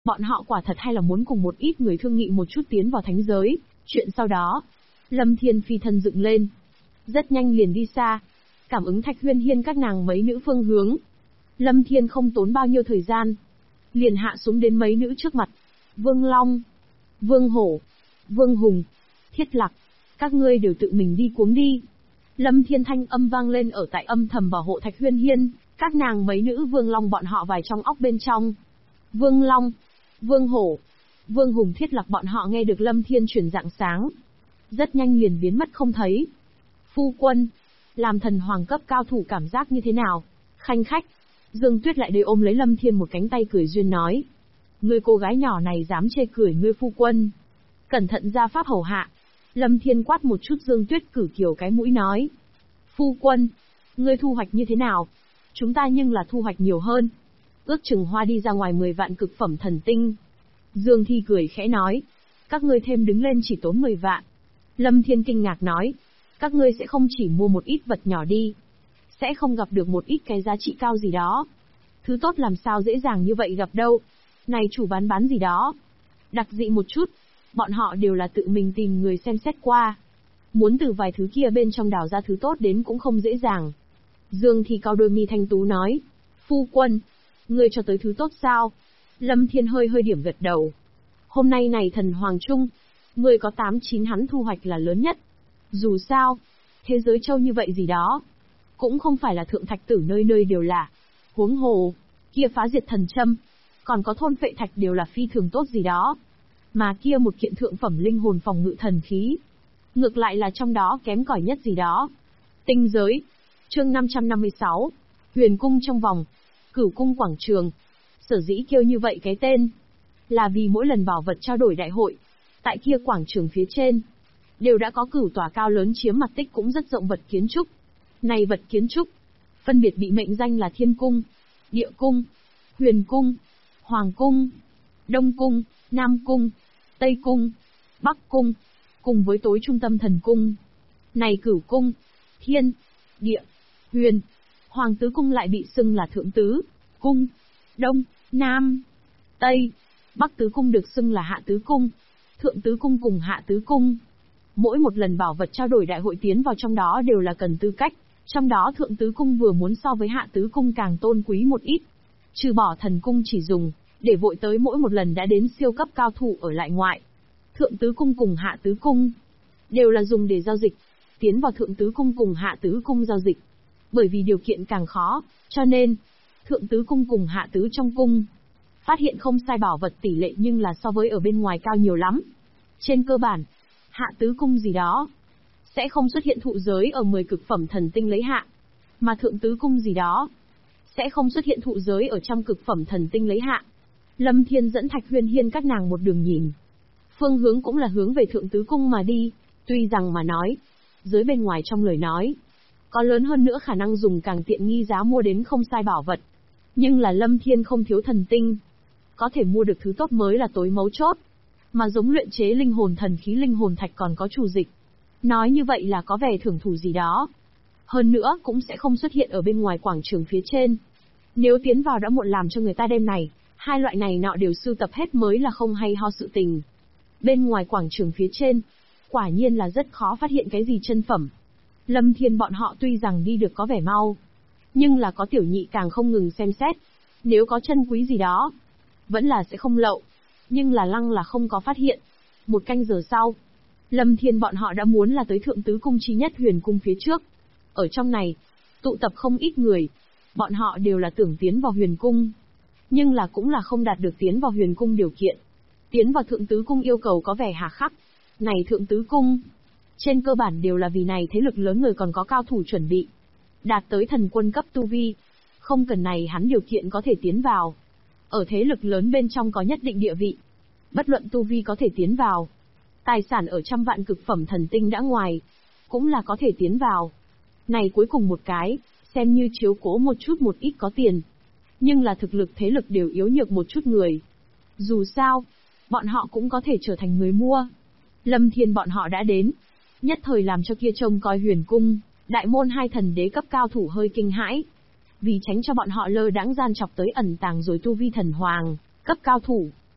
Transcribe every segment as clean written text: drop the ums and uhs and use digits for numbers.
Bọn họ quả thật hay là muốn cùng một ít người thương nghị một chút tiến vào thánh giới, chuyện sau đó. Lâm Thiên phi thân dựng lên. Rất nhanh liền đi xa. Cảm ứng Thạch Huyên Hiên các nàng mấy nữ phương hướng. Lâm Thiên không tốn bao nhiêu thời gian. Liền hạ xuống đến mấy nữ trước mặt. Vương Long, Vương Hổ, Vương Hùng, Thiết Lạc, các ngươi đều tự mình đi cuống đi. Lâm Thiên thanh âm vang lên ở tại âm thầm bảo hộ Thạch Huyên Hiên, các nàng mấy nữ Vương Long bọn họ vài trong óc bên trong. Vương Long, Vương Hổ, Vương Hùng, Thiết Lạc bọn họ nghe được Lâm Thiên chuyển dạng sáng. Rất nhanh liền biến mất không thấy. Phu quân, làm thần hoàng cấp cao thủ cảm giác như thế nào? Khanh khách. Dương Tuyết lại đây ôm lấy Lâm Thiên một cánh tay cười duyên nói. Ngươi cô gái nhỏ này dám chê cười ngươi phu quân. Cẩn thận ra pháp hầu hạ. Lâm Thiên quát một chút Dương Tuyết cử kiều cái mũi nói. Phu quân, ngươi thu hoạch như thế nào? Chúng ta nhưng là thu hoạch nhiều hơn. Ước chừng hoa đi ra ngoài 10 vạn cực phẩm thần tinh. Dương Thi cười khẽ nói. Các ngươi thêm đứng lên chỉ tốn 10 vạn. Lâm Thiên kinh ngạc nói. Các ngươi sẽ không chỉ mua một ít vật nhỏ đi. Sẽ không gặp được một ít cái giá trị cao gì đó. Thứ tốt làm sao dễ dàng như vậy gặp đâu. Này chủ bán gì đó. Đặc dị một chút. Bọn họ đều là tự mình tìm người xem xét qua. Muốn từ vài thứ kia bên trong đào ra thứ tốt đến cũng không dễ dàng. Dương Thi cao đôi mi thanh tú nói. Phu quân, ngươi cho tới thứ tốt sao? Lâm Thiên hơi điểm gật đầu. Hôm nay này thần hoàng trung, ngươi có 8-9 hắn thu hoạch là lớn nhất. Dù sao, thế giới châu như vậy gì đó, cũng không phải là thượng thạch tử nơi nơi đều là. Huống hồ, kia phá diệt thần châm, còn có thôn phệ thạch đều là phi thường tốt gì đó. Mà kia một kiện thượng phẩm linh hồn phòng ngự thần khí, ngược lại là trong đó kém cỏi nhất gì đó. Tinh giới, chương 556, Huyền cung trong vòng, Cửu cung quảng trường. Sở dĩ kêu như vậy cái tên, là vì mỗi lần bảo vật trao đổi đại hội, tại kia quảng trường phía trên, đều đã có cửu tòa cao lớn chiếm mặt tích cũng rất rộng vật kiến trúc. Này vật kiến trúc, phân biệt bị mệnh danh là Thiên cung, Địa cung, Huyền cung, Hoàng cung, Đông cung, Nam cung, Tây cung, Bắc cung, cùng với tối trung tâm thần cung. Này cửu cung, Thiên, Địa, Huyền, Hoàng tứ cung lại bị xưng là Thượng tứ cung, Đông, Nam, Tây, Bắc tứ cung được xưng là Hạ tứ cung, Thượng tứ cung cùng Hạ tứ cung. Mỗi một lần bảo vật trao đổi đại hội tiến vào trong đó đều là cần tư cách, trong đó Thượng tứ cung vừa muốn so với Hạ tứ cung càng tôn quý một ít. Trừ bỏ thần cung chỉ dùng để vội tới mỗi một lần đã đến siêu cấp cao thủ ở lại ngoại. Thượng tứ cung cùng Hạ tứ cung đều là dùng để giao dịch, tiến vào Thượng tứ cung cùng Hạ tứ cung giao dịch. Bởi vì điều kiện càng khó, cho nên Thượng tứ cung cùng Hạ tứ trong cung phát hiện không sai bảo vật tỷ lệ nhưng là so với ở bên ngoài cao nhiều lắm. Trên cơ bản, Hạ tứ cung gì đó sẽ không xuất hiện thụ giới ở 10 cực phẩm thần tinh lấy hạ, mà Thượng tứ cung gì đó sẽ không xuất hiện thụ giới ở trăm cực phẩm thần tinh lấy hạ. Lâm Thiên dẫn Thạch Huyên Hiên các nàng một đường nhìn, phương hướng cũng là hướng về Thượng tứ cung mà đi. Tuy rằng mà nói, giới bên ngoài trong lời nói, có lớn hơn nữa khả năng dùng càng tiện nghi giá mua đến không sai bảo vật, nhưng là Lâm Thiên không thiếu thần tinh, có thể mua được thứ tốt mới là tối mấu chốt. Mà giống luyện chế linh hồn thần khí linh hồn thạch còn có chủ dịch, nói như vậy là có vẻ thưởng thủ gì đó. Hơn nữa cũng sẽ không xuất hiện ở bên ngoài quảng trường phía trên. Nếu tiến vào đã muộn làm cho người ta đêm này, hai loại này nọ đều sưu tập hết mới là không hay ho sự tình. Bên ngoài quảng trường phía trên, quả nhiên là rất khó phát hiện cái gì chân phẩm. Lâm Thiên bọn họ tuy rằng đi được có vẻ mau, nhưng là có tiểu nhị càng không ngừng xem xét. Nếu có chân quý gì đó, vẫn là sẽ không lậu. Nhưng là lăng là không có phát hiện. Một canh giờ sau, Lâm Thiên bọn họ đã muốn là tới Thượng tứ cung chi nhất Huyền cung phía trước. Ở trong này, tụ tập không ít người. Bọn họ đều là tưởng tiến vào Huyền cung, nhưng là cũng là không đạt được tiến vào Huyền cung điều kiện. Tiến vào Thượng tứ cung yêu cầu có vẻ hà khắc. Này Thượng tứ cung, trên cơ bản đều là vì này thế lực lớn người còn có cao thủ chuẩn bị. Đạt tới thần quân cấp tu vi. Không cần này hắn điều kiện có thể tiến vào. Ở thế lực lớn bên trong có nhất định địa vị. Bất luận tu vi có thể tiến vào. Tài sản ở trăm vạn cực phẩm thần tinh đã ngoài, cũng là có thể tiến vào. Này cuối cùng một cái, xem như chiếu cố một chút một ít có tiền. Nhưng là thực lực thế lực đều yếu nhược một chút người. Dù sao, bọn họ cũng có thể trở thành người mua. Lâm Thiên bọn họ đã đến. Nhất thời làm cho kia trông coi Huyền cung, đại môn hai thần đế cấp cao thủ hơi kinh hãi. Vì tránh cho bọn họ lơ đãng gian chọc tới ẩn tàng rồi tu vi thần hoàng, cấp cao thủ.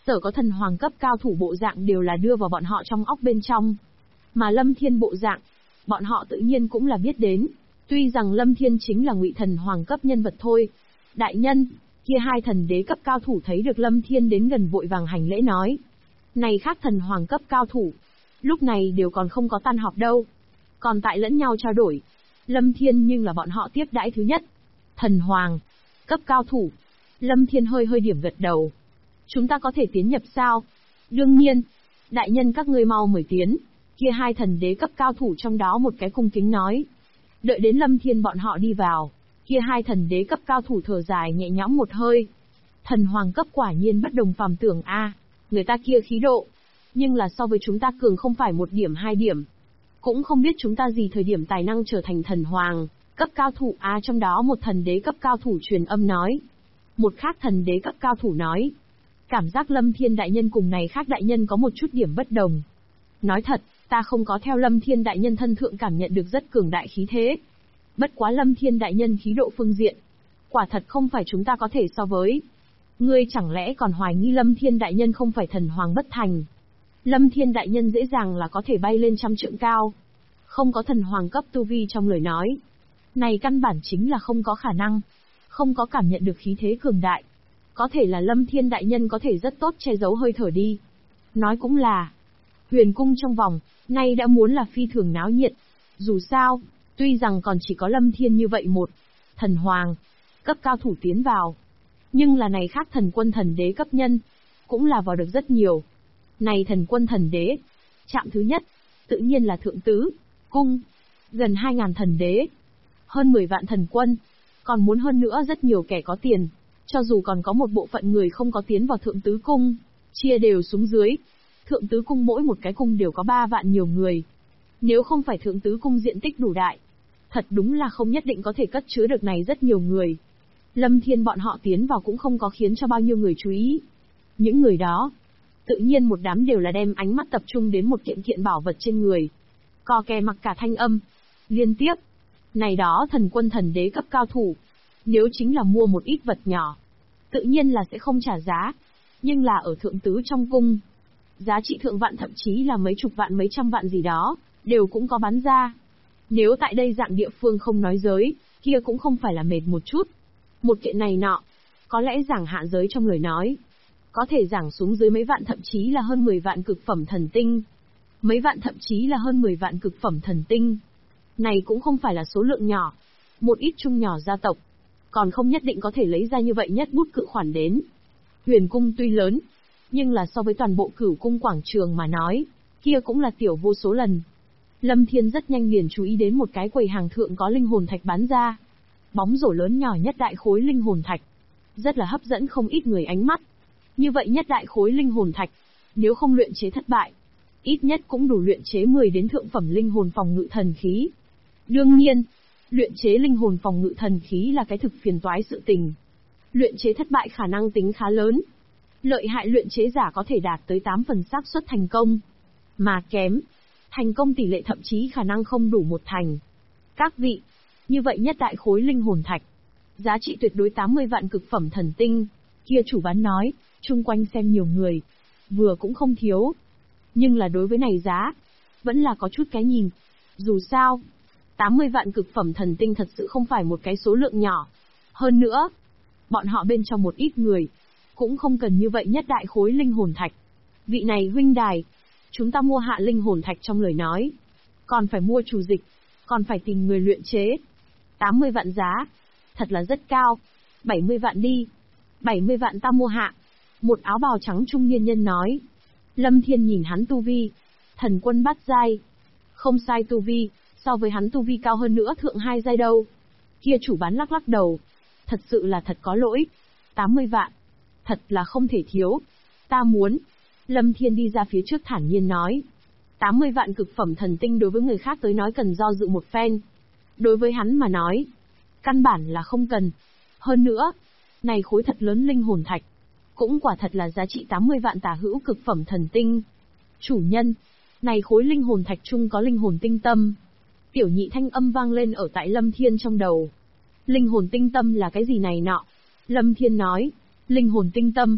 Sở có thần hoàng cấp cao thủ bộ dạng đều là đưa vào bọn họ trong óc bên trong. Mà Lâm Thiên bộ dạng, bọn họ tự nhiên cũng là biết đến. Tuy rằng Lâm Thiên chính là ngụy thần hoàng cấp nhân vật thôi. Đại nhân, kia hai thần đế cấp cao thủ thấy được Lâm Thiên đến gần vội vàng hành lễ nói. Này khác thần hoàng cấp cao thủ, lúc này đều còn không có tan họp đâu. Còn tại lẫn nhau trao đổi. Lâm Thiên nhưng là bọn họ tiếp đãi thứ nhất. Thần hoàng, cấp cao thủ. Lâm Thiên hơi điểm gật đầu. Chúng ta có thể tiến nhập sao? Đương nhiên. Đại nhân các ngươi mau mời tiến. Kia hai thần đế cấp cao thủ trong đó một cái cung kính nói. Đợi đến Lâm Thiên bọn họ đi vào. Kia hai thần đế cấp cao thủ thở dài nhẹ nhõm một hơi. Thần hoàng cấp quả nhiên bất đồng phàm tưởng a, người ta kia khí độ. Nhưng là so với chúng ta cường không phải 1 điểm 2 điểm. Cũng không biết chúng ta gì thời điểm tài năng trở thành thần hoàng cấp cao thủ a, trong đó một thần đế cấp cao thủ truyền âm nói. Một khác thần đế cấp cao thủ nói. Cảm giác Lâm Thiên đại nhân cùng này khác đại nhân có một chút điểm bất đồng. Nói thật, ta không có theo Lâm Thiên đại nhân thân thượng cảm nhận được rất cường đại khí thế. Bất quá Lâm Thiên đại nhân khí độ phương diện, quả thật không phải chúng ta có thể so với. Ngươi chẳng lẽ còn hoài nghi Lâm Thiên đại nhân không phải thần hoàng bất thành? Lâm Thiên đại nhân dễ dàng là có thể bay lên 100 trượng cao. Không có thần hoàng cấp tu vi trong lời nói. Này căn bản chính là không có khả năng. Không có cảm nhận được khí thế cường đại. Có thể là Lâm Thiên đại nhân có thể rất tốt che giấu hơi thở đi. Nói cũng là, huyền cung trong vòng, nay đã muốn là phi thường náo nhiệt. Dù sao, tuy rằng còn chỉ có Lâm Thiên như vậy một thần hoàng cấp cao thủ tiến vào, nhưng là này khác thần quân thần đế cấp nhân, cũng là vào được rất nhiều. Này thần quân thần đế, chạm thứ nhất, tự nhiên là thượng tứ cung, gần 2.000 thần đế, hơn 10 vạn thần quân, còn muốn hơn nữa rất nhiều kẻ có tiền, cho dù còn có một bộ phận người không có tiến vào thượng tứ cung, chia đều xuống dưới. Thượng tứ cung mỗi một cái cung đều có 3 vạn nhiều người. Nếu không phải thượng tứ cung diện tích đủ đại, thật đúng là không nhất định có thể cất chứa được này rất nhiều người. Lâm Thiên bọn họ tiến vào cũng không có khiến cho bao nhiêu người chú ý. Những người đó, tự nhiên một đám đều là đem ánh mắt tập trung đến một kiện kiện bảo vật trên người. Co kè mặc cả thanh âm. Liên tiếp. Này đó thần quân thần đế cấp cao thủ. Nếu chính là mua một ít vật nhỏ, tự nhiên là sẽ không trả giá. Nhưng là ở thượng tứ trong cung, giá trị thượng vạn thậm chí là mấy chục vạn mấy trăm vạn gì đó, đều cũng có bán ra. Nếu tại đây dạng địa phương không nói giới, kia cũng không phải là mệt một chút. Một kiện này nọ, có lẽ giảng hạ giới trong lời nói, có thể giảng xuống dưới mấy vạn thậm chí là hơn 10 vạn cực phẩm thần tinh. Mấy vạn thậm chí là hơn 10 vạn cực phẩm thần tinh. Này cũng không phải là số lượng nhỏ. Một ít chung nhỏ gia tộc, còn không nhất định có thể lấy ra như vậy nhất bút cự khoản đến. Huyền cung tuy lớn, nhưng là so với toàn bộ Cửu cung quảng trường mà nói, kia cũng là tiểu vô số lần. Lâm Thiên rất nhanh liền chú ý đến một cái quầy hàng thượng có linh hồn thạch bán ra. Bóng rổ lớn nhỏ nhất đại khối linh hồn thạch, rất là hấp dẫn không ít người ánh mắt. Như vậy nhất đại khối linh hồn thạch, nếu không luyện chế thất bại, ít nhất cũng đủ luyện chế 10 đến thượng phẩm linh hồn phòng ngự thần khí. Đương nhiên, luyện chế linh hồn phòng ngự thần khí là cái thực phiền toái sự tình. Luyện chế thất bại khả năng tính khá lớn. Lợi hại luyện chế giả có thể đạt tới 8 phần xác suất thành công. Mà kém, thành công tỷ lệ thậm chí khả năng không đủ 1 thành. Các vị, như vậy nhất đại khối linh hồn thạch, giá trị tuyệt đối 80 vạn cực phẩm thần tinh. Kia chủ bán nói, chung quanh xem nhiều người, vừa cũng không thiếu. Nhưng là đối với này giá, vẫn là có chút cái nhìn. Dù sao, 80 vạn cực phẩm thần tinh thật sự không phải một cái số lượng nhỏ. Hơn nữa, bọn họ bên trong một ít người, cũng không cần như vậy nhất đại khối linh hồn thạch. Vị này huynh đài, chúng ta mua hạ linh hồn thạch trong lời nói, còn phải mua chủ dịch, còn phải tìm người luyện chế. 80 vạn giá, thật là rất cao. 70 vạn đi. 70 vạn ta mua hạ. Một áo bào trắng trung niên nhân nói. Lâm Thiên nhìn hắn tu vi, thần quân bát giai. Không sai tu vi, so với hắn tu vi cao hơn nữa thượng 2 giai đâu. Kia chủ bán lắc lắc đầu. Thật sự là thật có lỗi. 80 vạn. Thật là không thể thiếu. Ta muốn. Lâm Thiên đi ra phía trước thản nhiên nói. 80 vạn cực phẩm thần tinh đối với người khác tới nói cần do dự một phen. Đối với hắn mà nói, căn bản là không cần. Hơn nữa, này khối thật lớn linh hồn thạch, cũng quả thật là giá trị 80 vạn tả hữu cực phẩm thần tinh. Chủ nhân, này khối linh hồn thạch chung có linh hồn tinh tâm. Tiểu nhị thanh âm vang lên ở tại Lâm Thiên trong đầu. Linh hồn tinh tâm là cái gì này nọ? Lâm Thiên nói, linh hồn tinh tâm,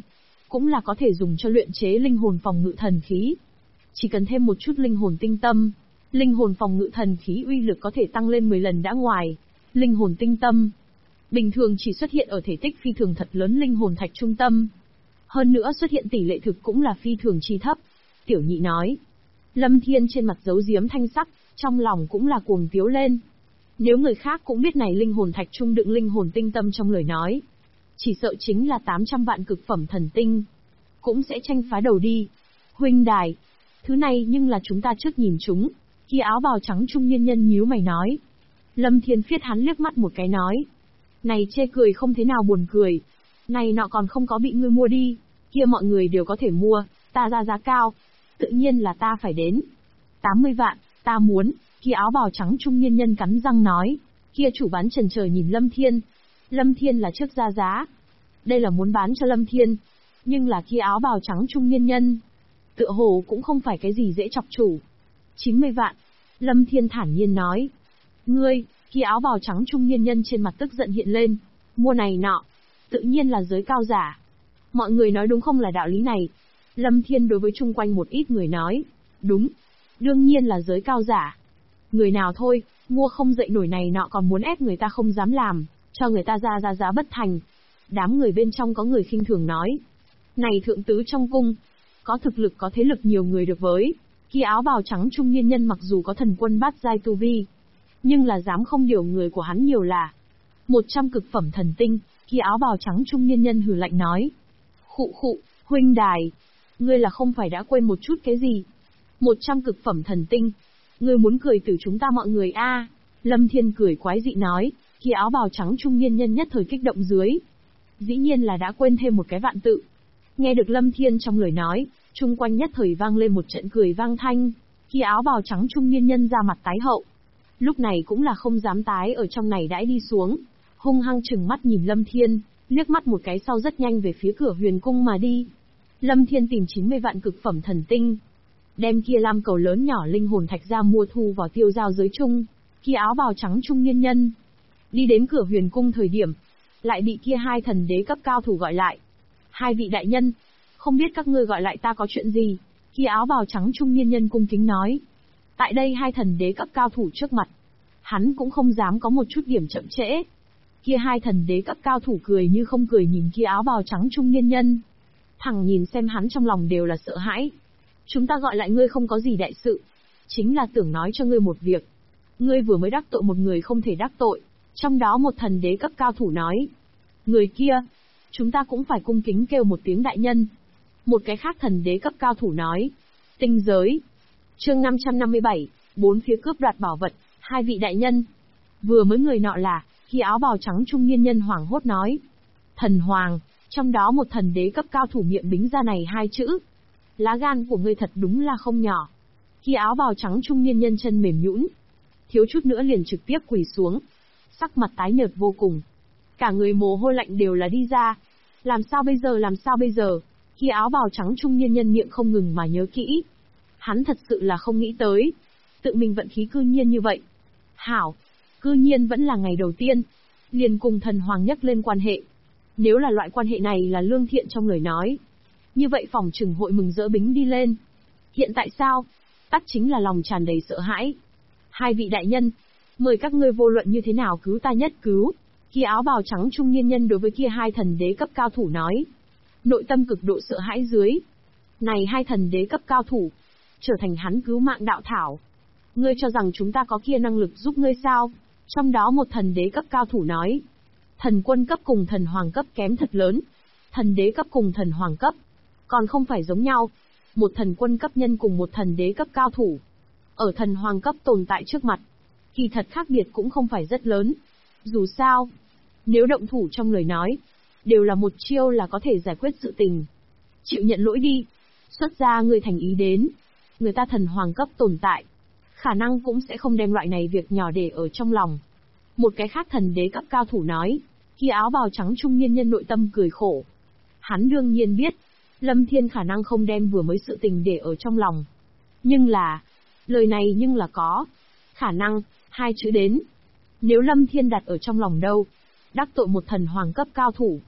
cũng là có thể dùng cho luyện chế linh hồn phòng ngự thần khí. Chỉ cần thêm một chút linh hồn tinh tâm, linh hồn phòng ngự thần khí uy lực có thể tăng lên 10 lần đã ngoài. Linh hồn tinh tâm bình thường chỉ xuất hiện ở thể tích phi thường thật lớn linh hồn thạch trung tâm. Hơn nữa xuất hiện tỷ lệ thực cũng là phi thường chi thấp. Tiểu nhị nói. Lâm Thiên trên mặt giấu giếm thanh sắc, trong lòng cũng là cuồng tiếu lên. Nếu người khác cũng biết này linh hồn thạch trung đựng linh hồn tinh tâm trong lời nói, chỉ sợ chính là 800 vạn cực phẩm thần tinh, cũng sẽ tranh phá đầu đi. Huynh đài, thứ này nhưng là chúng ta trước nhìn chúng. Kia áo bào trắng trung niên nhân nhíu mày nói. Lâm Thiên phiết hắn liếc mắt một cái nói. Này chê cười không thế nào buồn cười. Này nọ còn không có bị ngươi mua đi. Kia mọi người đều có thể mua, ta ra giá cao. Tự nhiên là ta phải đến. 80 vạn, ta muốn. Kia áo bào trắng trung niên nhân cắn răng nói. Kia chủ bán chần chờ nhìn Lâm Thiên. Lâm Thiên là trước ra giá. Đây là muốn bán cho Lâm Thiên. Nhưng là kia áo bào trắng trung niên nhân, tựa hồ cũng không phải cái gì dễ chọc chủ. 90 vạn. Lâm Thiên thản nhiên nói. Ngươi, kia áo bào trắng trung niên nhân trên mặt tức giận hiện lên. Mua này nọ. Tự nhiên là giới cao giả. Mọi người nói đúng không là đạo lý này. Lâm Thiên đối với chung quanh một ít người nói. Đúng. Đương nhiên là giới cao giả. Người nào thôi, mua không dậy nổi này nọ còn muốn ép người ta không dám làm, cho người ta ra giá bất thành. Đám người bên trong có người khinh thường nói. Này thượng tứ trong cung, có thực lực có thế lực nhiều người được với. Kia áo bào trắng trung niên nhân mặc dù có thần quân bát giai tu vi, nhưng là dám không điều người của hắn nhiều là 100 cực phẩm thần tinh. Kia áo bào trắng trung niên nhân hừ lạnh nói. Khụ khụ, huynh đài, ngươi là không phải đã quên một chút cái gì? 100 cực phẩm thần tinh, ngươi muốn cười từ chúng ta mọi người a? Lâm Thiên cười quái dị nói. Kia áo bào trắng trung niên nhân nhất thời kích động dưới, dĩ nhiên là đã quên thêm một cái vạn tự. Nghe được Lâm Thiên trong lời nói, chung quanh nhất thời vang lên một trận cười vang thanh. Kia áo bào trắng trung niên nhân ra mặt tái hậu. Lúc này cũng là không dám tái ở trong này đãi đi xuống, hung hăng chừng mắt nhìn Lâm Thiên, liếc mắt một cái sau rất nhanh về phía cửa huyền cung mà đi. Lâm Thiên tìm 90 vạn cực phẩm thần tinh, đem kia lam cầu lớn nhỏ linh hồn thạch ra mua thu vào tiêu giao giới chung. Kia áo bào trắng trung niên nhân đi đến cửa huyền cung thời điểm, lại bị kia hai thần đế cấp cao thủ gọi lại. Hai vị đại nhân, không biết các ngươi gọi lại ta có chuyện gì? Kia áo bào trắng trung niên nhân cung kính nói. Tại đây hai thần đế cấp cao thủ trước mặt, hắn cũng không dám có một chút điểm chậm trễ. Kia hai thần đế cấp cao thủ cười như không cười nhìn kia áo bào trắng trung niên nhân. Thằng nhìn xem hắn trong lòng đều là sợ hãi. Chúng ta gọi lại ngươi không có gì đại sự, chính là tưởng nói cho ngươi một việc. Ngươi vừa mới đắc tội một người không thể đắc tội. Trong đó một thần đế cấp cao thủ nói. Người kia, chúng ta cũng phải cung kính kêu một tiếng đại nhân. Một cái khác thần đế cấp cao thủ nói. Tinh giới. Chương 557, bốn phía cướp đoạt bảo vật, hai vị đại nhân. Vừa mới người nọ là, khi áo bào trắng trung niên nhân hoảng hốt nói. Thần hoàng, trong đó một thần đế cấp cao thủ miệng bính ra này hai chữ. Lá gan của ngươi thật đúng là không nhỏ. Khi áo bào trắng trung niên nhân chân mềm nhũn, thiếu chút nữa liền trực tiếp quỳ xuống. Sắc mặt tái nhợt vô cùng. Cả người mồ hôi lạnh đều là đi ra. Làm sao bây giờ? Khi áo bào trắng trung niên nhân miệng không ngừng mà nhớ kỹ. Hắn thật sự là không nghĩ tới. Tự mình vận khí cư nhiên như vậy. Hảo, cư nhiên vẫn là ngày đầu tiên. Liền cùng thần hoàng nhắc lên quan hệ. Nếu là loại quan hệ này là lương thiện trong lời nói, như vậy phòng trừng hội mừng rỡ bính đi lên. Hiện tại sao? Tắc chính là lòng tràn đầy sợ hãi. Hai vị đại nhân, mời các ngươi vô luận như thế nào cứu ta nhất cứu. Kia áo bào trắng trung niên nhân đối với kia hai thần đế cấp cao thủ nói. Nội tâm cực độ sợ hãi dưới. Này hai thần đế cấp cao thủ, trở thành hắn cứu mạng đạo thảo. Ngươi cho rằng chúng ta có kia năng lực giúp ngươi sao? Trong đó một thần đế cấp cao thủ nói. Thần quân cấp cùng thần hoàng cấp kém thật lớn. Thần đế cấp cùng thần hoàng cấp còn không phải giống nhau. Một thần quân cấp nhân cùng một thần đế cấp cao thủ, ở thần hoàng cấp tồn tại trước mặt, kỳ thật khác biệt cũng không phải rất lớn. Dù sao, nếu động thủ trong lời nói, đều là một chiêu là có thể giải quyết sự tình. Chịu nhận lỗi đi. Xuất ra người thành ý đến. Người ta thần hoàng cấp tồn tại, khả năng cũng sẽ không đem loại này việc nhỏ để ở trong lòng. Một cái khác thần đế cấp cao thủ nói. Kia áo bào trắng trung niên nhân nội tâm cười khổ. Hắn đương nhiên biết, Lâm Thiên khả năng không đem vừa mới sự tình để ở trong lòng. Nhưng là, lời này nhưng là có. Khả năng, hai chữ đến. Nếu Lâm Thiên đặt ở trong lòng đâu, đắc tội một thần hoàng cấp cao thủ,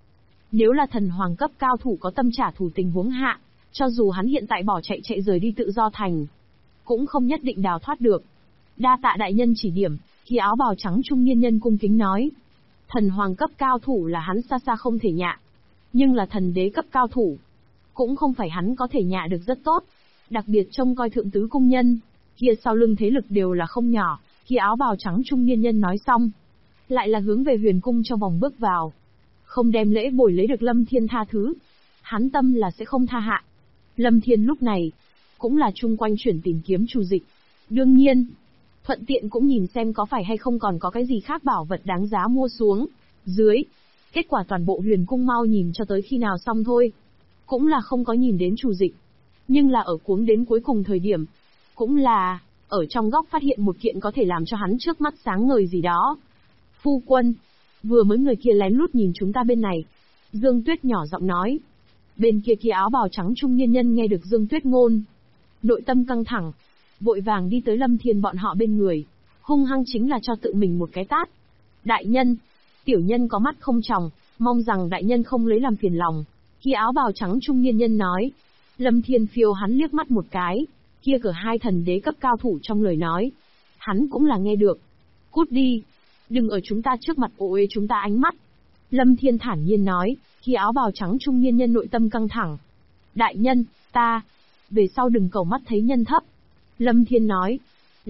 Nếu là thần hoàng cấp cao thủ có tâm trả thù tình huống hạ, cho dù hắn hiện tại bỏ chạy rời đi tự do thành, cũng không nhất định đào thoát được. Đa tạ đại nhân chỉ điểm, khi áo bào trắng trung niên nhân cung kính nói. Thần hoàng cấp cao thủ là hắn xa xa không thể nhạ. Nhưng là thần đế cấp cao thủ, cũng không phải hắn có thể nhạ được rất tốt. Đặc biệt trông coi thượng tứ cung nhân, kia sau lưng thế lực đều là không nhỏ. Khi áo bào trắng trung niên nhân nói xong, lại là hướng về huyền cung trong vòng bước vào. Không đem lễ bồi lấy được Lâm Thiên tha thứ, hắn tâm là sẽ không tha hạ. Lâm Thiên lúc này, cũng là chung quanh chuyển tìm kiếm Trù Dịch. Đương nhiên, thuận tiện cũng nhìn xem có phải hay không còn có cái gì khác bảo vật đáng giá mua xuống. Dưới, kết quả toàn bộ huyền cung mau nhìn cho tới khi nào xong thôi. Cũng là không có nhìn đến Trù Dịch. Nhưng là ở cuống đến cuối cùng thời điểm, cũng là, ở trong góc phát hiện một kiện có thể làm cho hắn trước mắt sáng ngời gì đó. Phu quân, vừa mới người kia lén lút nhìn chúng ta bên này. Dương Tuyết nhỏ giọng nói. Bên kia áo bào trắng trung niên nhân nghe được Dương Tuyết ngôn, nội tâm căng thẳng, vội vàng đi tới Lâm Thiên bọn họ bên người, hung hăng chính là cho tự mình một cái tát. Đại nhân, tiểu nhân có mắt không tròng, mong rằng đại nhân không lấy làm phiền lòng. Kia áo bào trắng trung niên nhân nói. Lâm Thiên phiêu hắn liếc mắt một cái, kia cửa hai thần đế cấp cao thủ trong lời nói. Hắn cũng là nghe được. Cút đi, đừng ở chúng ta trước mặt ô uế chúng ta ánh mắt. Lâm Thiên thản nhiên nói, khi áo bào trắng trung niên nhân nội tâm căng thẳng. Đại nhân, ta, về sau đừng cầu mắt thấy nhân thấp. Lâm Thiên nói,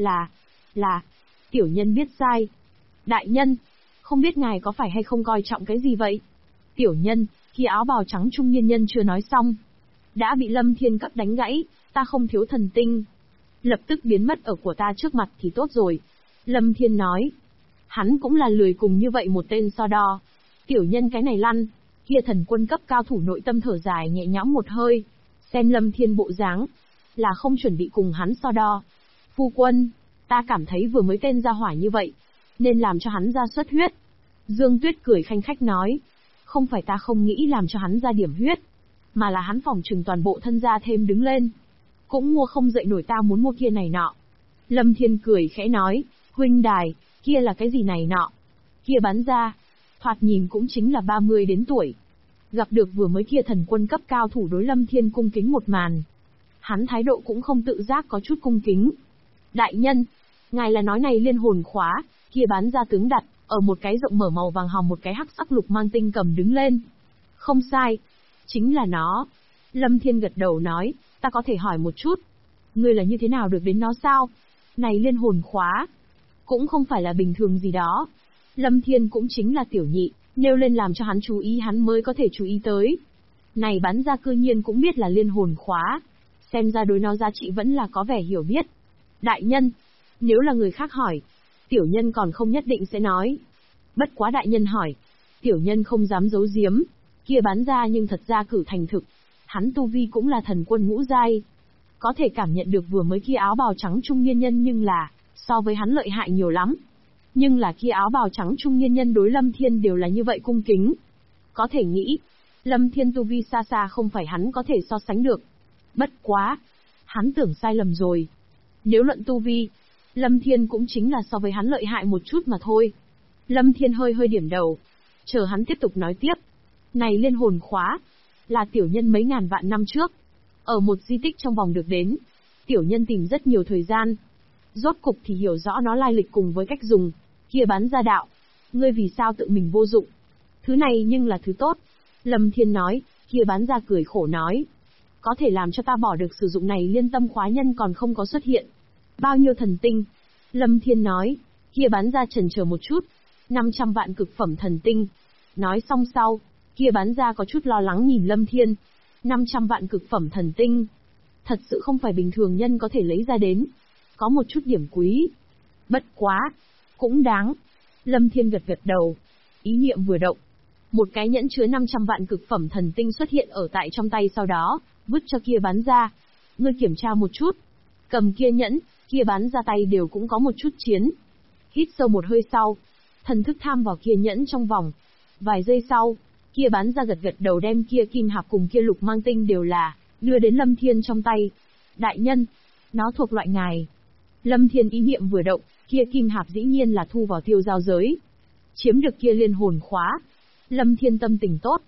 là, tiểu nhân biết sai. Đại nhân, không biết ngài có phải hay không coi trọng cái gì vậy? Tiểu nhân, khi áo bào trắng trung niên nhân chưa nói xong, đã bị Lâm Thiên cấp đánh gãy, ta không thiếu thần tinh. Lập tức biến mất ở của ta trước mặt thì tốt rồi. Lâm Thiên nói, hắn cũng là lười cùng như vậy một tên so đo. Tiểu nhân cái này lăn, kia thần quân cấp cao thủ nội tâm thở dài nhẹ nhõm một hơi. Xem Lâm Thiên bộ dáng, là không chuẩn bị cùng hắn so đo. Phu quân, ta cảm thấy vừa mới tên ra hỏa như vậy, nên làm cho hắn ra xuất huyết. Dương Tuyết cười khanh khách nói, không phải ta không nghĩ làm cho hắn ra điểm huyết, mà là hắn phỏng trừng toàn bộ thân gia thêm đứng lên. Cũng mua không dậy nổi ta muốn mua kia này nọ. Lâm Thiên cười khẽ nói, huynh đài, kia là cái gì này nọ? Kia bán ra, thoạt nhìn cũng chính là 30 đến tuổi. Gặp được vừa mới kia thần quân cấp cao thủ đối Lâm Thiên cung kính một màn. Hắn thái độ cũng không tự giác có chút cung kính. Đại nhân, ngài là nói này liên hồn khóa, kia bán ra tướng đặt, ở một cái rộng mở màu vàng hồng một cái hắc sắc lục mang tinh cầm đứng lên. Không sai, chính là nó. Lâm Thiên gật đầu nói, ta có thể hỏi một chút. Ngươi là như thế nào được đến nó sao? Này liên hồn khóa, cũng không phải là bình thường gì đó. Lâm Thiên cũng chính là tiểu nhị, nêu lên làm cho hắn chú ý hắn mới có thể chú ý tới. Này bán ra cư nhiên cũng biết là liên hồn khóa. Xem ra đối nó giá trị vẫn là có vẻ hiểu biết. Đại nhân, nếu là người khác hỏi, tiểu nhân còn không nhất định sẽ nói. Bất quá đại nhân hỏi, tiểu nhân không dám giấu giếm. Kia bán ra nhưng thật ra cử thành thực. Hắn tu vi cũng là thần quân ngũ giai. Có thể cảm nhận được vừa mới kia áo bào trắng trung niên nhân nhưng là, so với hắn lợi hại nhiều lắm. Nhưng là kia áo bào trắng trung niên nhân đối Lâm Thiên đều là như vậy cung kính. Có thể nghĩ, Lâm Thiên tu vi xa xa không phải hắn có thể so sánh được. Bất quá, hắn tưởng sai lầm rồi. Nếu luận tu vi, Lâm Thiên cũng chính là so với hắn lợi hại một chút mà thôi. Lâm Thiên hơi hơi điểm đầu. Chờ hắn tiếp tục nói tiếp. Này liên hồn khóa, là tiểu nhân mấy ngàn vạn năm trước. Ở một di tích trong vòng được đến. Tiểu nhân tìm rất nhiều thời gian. Rốt cục thì hiểu rõ nó lai lịch cùng với cách dùng. Kia bán ra đạo. Ngươi vì sao tự mình vô dụng? Thứ này nhưng là thứ tốt. Lâm Thiên nói, kia bán ra cười khổ nói. Có thể làm cho ta bỏ được sử dụng này liên tâm khóa nhân còn không có xuất hiện. Bao nhiêu thần tinh? Lâm Thiên nói, kia bán ra chần chờ một chút. 500 vạn cực phẩm thần tinh. Nói xong sau, kia bán ra có chút lo lắng nhìn Lâm Thiên. 500 vạn cực phẩm thần tinh. Thật sự không phải bình thường nhân có thể lấy ra đến. Có một chút điểm quý. Bất quá, cũng đáng. Lâm Thiên gật gật đầu. Ý niệm vừa động. Một cái nhẫn chứa 500 vạn cực phẩm thần tinh xuất hiện ở tại trong tay sau đó, vứt cho kia bán ra. Ngươi kiểm tra một chút. Cầm kia nhẫn, kia bán ra tay đều cũng có một chút chiến. Hít sâu một hơi sau. Thần thức tham vào kia nhẫn trong vòng. Vài giây sau, kia bán ra gật gật đầu đem kia kim hạp cùng kia lục mang tinh đều là, đưa đến Lâm Thiên trong tay. Đại nhân, nó thuộc loại ngài. Lâm Thiên ý niệm vừa động, kia kim hạp dĩ nhiên là thu vào tiêu giao giới. Chiếm được kia liên hồn khóa. Lâm Thiên tâm tình tốt.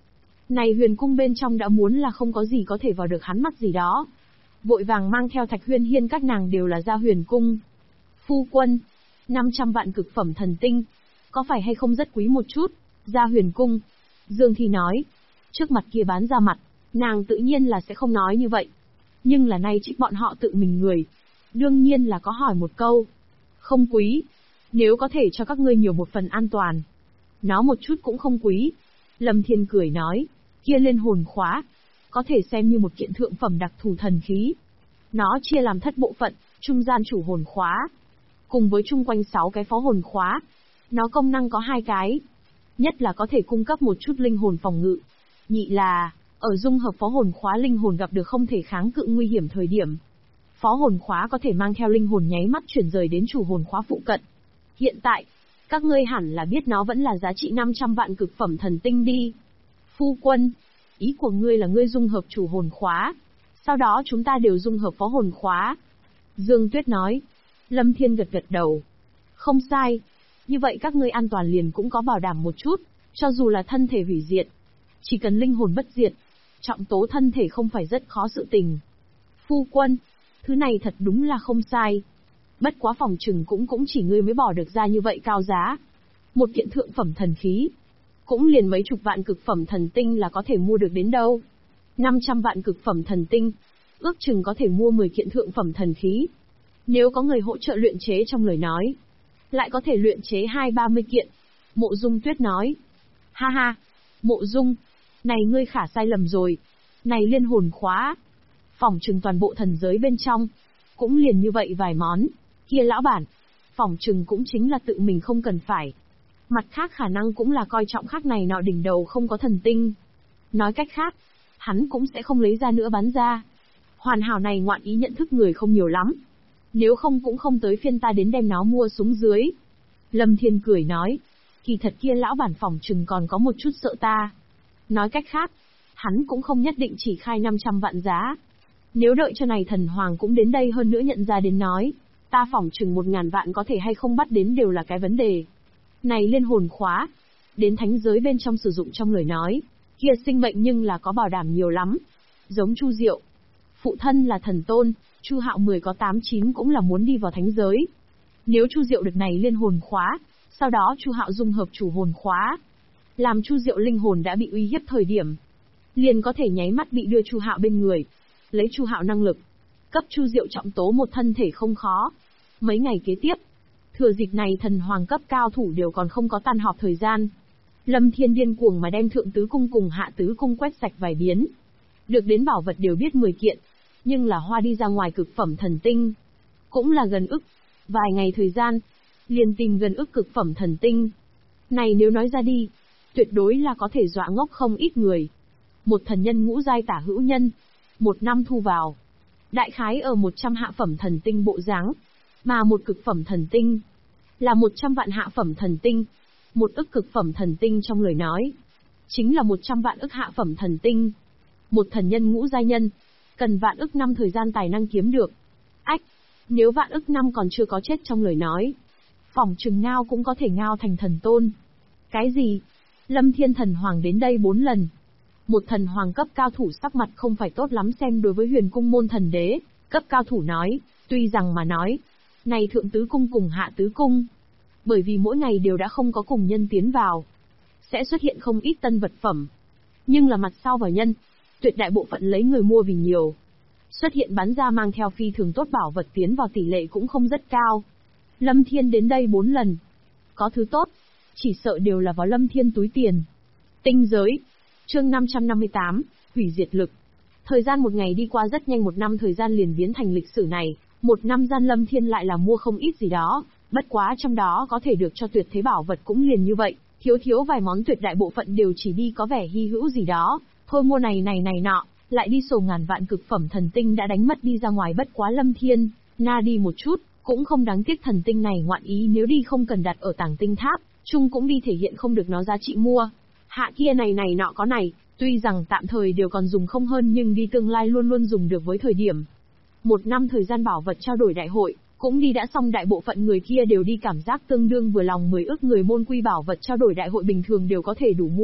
Này huyền cung bên trong đã muốn là không có gì có thể vào được hắn mắt gì đó. Vội vàng mang theo Thạch Huyên Hiên các nàng đều là ra huyền cung. Phu quân, 500 vạn cực phẩm thần tinh, có phải hay không rất quý một chút, ra huyền cung. Dương Thi nói, trước mặt kia bán ra mặt, nàng tự nhiên là sẽ không nói như vậy. Nhưng là nay trích bọn họ tự mình người. Đương nhiên là có hỏi một câu. Không quý, nếu có thể cho các ngươi nhiều một phần an toàn. Nó một chút cũng không quý. Lâm Thiên cười nói, kia lên hồn khóa, có thể xem như một kiện thượng phẩm đặc thù thần khí. Nó chia làm thất bộ phận, trung gian chủ hồn khóa, cùng với chung quanh 6 cái phó hồn khóa. Nó công năng có 2 cái. Nhất là có thể cung cấp một chút linh hồn phòng ngự. Nhị là, ở dung hợp phó hồn khóa linh hồn gặp được không thể kháng cự nguy hiểm thời điểm. Phó hồn khóa có thể mang theo linh hồn nháy mắt chuyển rời đến chủ hồn khóa phụ cận. Hiện tại, các ngươi hẳn là biết nó vẫn là giá trị 500 vạn cực phẩm thần tinh đi. Phu quân, ý của ngươi là ngươi dung hợp chủ hồn khóa. Sau đó chúng ta đều dung hợp phó hồn khóa. Dương Tuyết nói. Lâm Thiên gật gật đầu. Không sai. Như vậy các ngươi an toàn liền cũng có bảo đảm một chút, cho dù là thân thể hủy diệt. Chỉ cần linh hồn bất diệt, trọng tố thân thể không phải rất khó sự tình. Phu quân, thứ này thật đúng là không sai. Bất quá phòng trừng cũng chỉ ngươi mới bỏ được ra như vậy cao giá. Một kiện thượng phẩm thần khí, cũng liền mấy chục vạn cực phẩm thần tinh là có thể mua được đến đâu. 500 vạn cực phẩm thần tinh, ước chừng có thể mua 10 kiện thượng phẩm thần khí. Nếu có người hỗ trợ luyện chế trong lời nói, lại có thể luyện chế 20-30 kiện. Mộ Dung Tuyết nói. Ha ha, Mộ Dung, này ngươi khả sai lầm rồi. Này liên hồn khóa, phỏng chừng toàn bộ thần giới bên trong, cũng liền như vậy vài món. Kia lão bản, phỏng chừng cũng chính là tự mình không cần phải. Mặt khác khả năng cũng là coi trọng khác này nọ đỉnh đầu không có thần tinh. Nói cách khác, hắn cũng sẽ không lấy ra nữa bán ra. Hoàn hảo này ngoạn ý nhận thức người không nhiều lắm. Nếu không cũng không tới phiên ta đến đem nó mua xuống dưới. Lâm Thiên cười nói, kỳ thật kia lão bản phỏng chừng còn có một chút sợ ta. Nói cách khác, hắn cũng không nhất định chỉ khai 500 vạn giá. Nếu đợi cho này thần hoàng cũng đến đây hơn nữa nhận ra đến nói, ta phỏng chừng 1000 vạn có thể hay không bắt đến đều là cái vấn đề. Này liên hồn khóa, đến thánh giới bên trong sử dụng trong lời nói, kia sinh mệnh nhưng là có bảo đảm nhiều lắm. Giống Chu Diệu, phụ thân là thần tôn, Chu Hạo 10 có 8-9 cũng là muốn đi vào thánh giới. Nếu Chu Diệu được này liên hồn khóa, sau đó Chu Hạo dung hợp chủ hồn khóa, làm Chu Diệu linh hồn đã bị uy hiếp thời điểm, liền có thể nháy mắt bị đưa Chu Hạo bên người, lấy Chu Hạo năng lực, cấp Chu Diệu trọng tố một thân thể không khó. Mấy ngày kế tiếp, thừa dịp này thần hoàng cấp cao thủ đều còn không có tan họp thời gian, Lâm Thiên điên cuồng mà đem thượng tứ cung cùng hạ tứ cung quét sạch vài biến. Được đến bảo vật đều biết 10 kiện, nhưng là hoa đi ra ngoài cực phẩm thần tinh, cũng là gần ức. Vài ngày thời gian, liền tìm gần ức cực phẩm thần tinh. Này nếu nói ra đi, tuyệt đối là có thể dọa ngốc không ít người. Một thần nhân ngũ giai tả hữu nhân, 1 năm thu vào, đại khái ở 100 hạ phẩm thần tinh bộ dáng, mà một cực phẩm thần tinh là 100 vạn hạ phẩm thần tinh. 1 ức cực phẩm thần tinh trong lời nói, chính là 100 vạn ức hạ phẩm thần tinh. Một thần nhân ngũ giai nhân, cần vạn ức năm thời gian tài năng kiếm được. Ách, nếu vạn ức năm còn chưa có chết trong lời nói, phỏng chừng ngao cũng có thể ngao thành thần tôn. Cái gì? Lâm Thiên thần hoàng đến đây 4 lần. Một thần hoàng cấp cao thủ sắc mặt không phải tốt lắm xem đối với huyền cung môn thần đế, cấp cao thủ nói, tuy rằng mà nói, này thượng tứ cung cùng hạ tứ cung, bởi vì mỗi ngày đều đã không có cùng nhân tiến vào, sẽ xuất hiện không ít tân vật phẩm. Nhưng là mặt sau vào nhân, tuyệt đại bộ phận lấy người mua vì nhiều. Xuất hiện bán ra mang theo phi thường tốt bảo vật tiến vào tỷ lệ cũng không rất cao. Lâm Thiên đến đây 4 lần. Có thứ tốt, chỉ sợ đều là vào Lâm Thiên túi tiền. Tinh giới. Chương 558, hủy diệt lực. Thời gian một ngày đi qua rất nhanh, 1 năm thời gian liền biến thành lịch sử này. 1 năm gian Lâm Thiên lại là mua không ít gì đó, bất quá trong đó có thể được cho tuyệt thế bảo vật cũng liền như vậy, thiếu vài món tuyệt đại bộ phận đều chỉ đi có vẻ hy hữu gì đó, thôi mua này nọ, lại đi sổ ngàn vạn cực phẩm thần tinh đã đánh mất đi ra ngoài. Bất quá Lâm Thiên, na đi một chút, cũng không đáng tiếc thần tinh này ngoạn ý nếu đi không cần đặt ở tàng tinh tháp, chung cũng đi thể hiện không được nó giá trị mua. Hạ kia này nọ có này, tuy rằng tạm thời đều còn dùng không hơn nhưng đi tương lai luôn luôn dùng được với thời điểm. 1 năm thời gian bảo vật trao đổi đại hội, cũng đi đã xong, đại bộ phận người kia đều đi cảm giác tương đương vừa lòng. 10 ức người môn quy bảo vật trao đổi đại hội bình thường đều có thể đủ mua,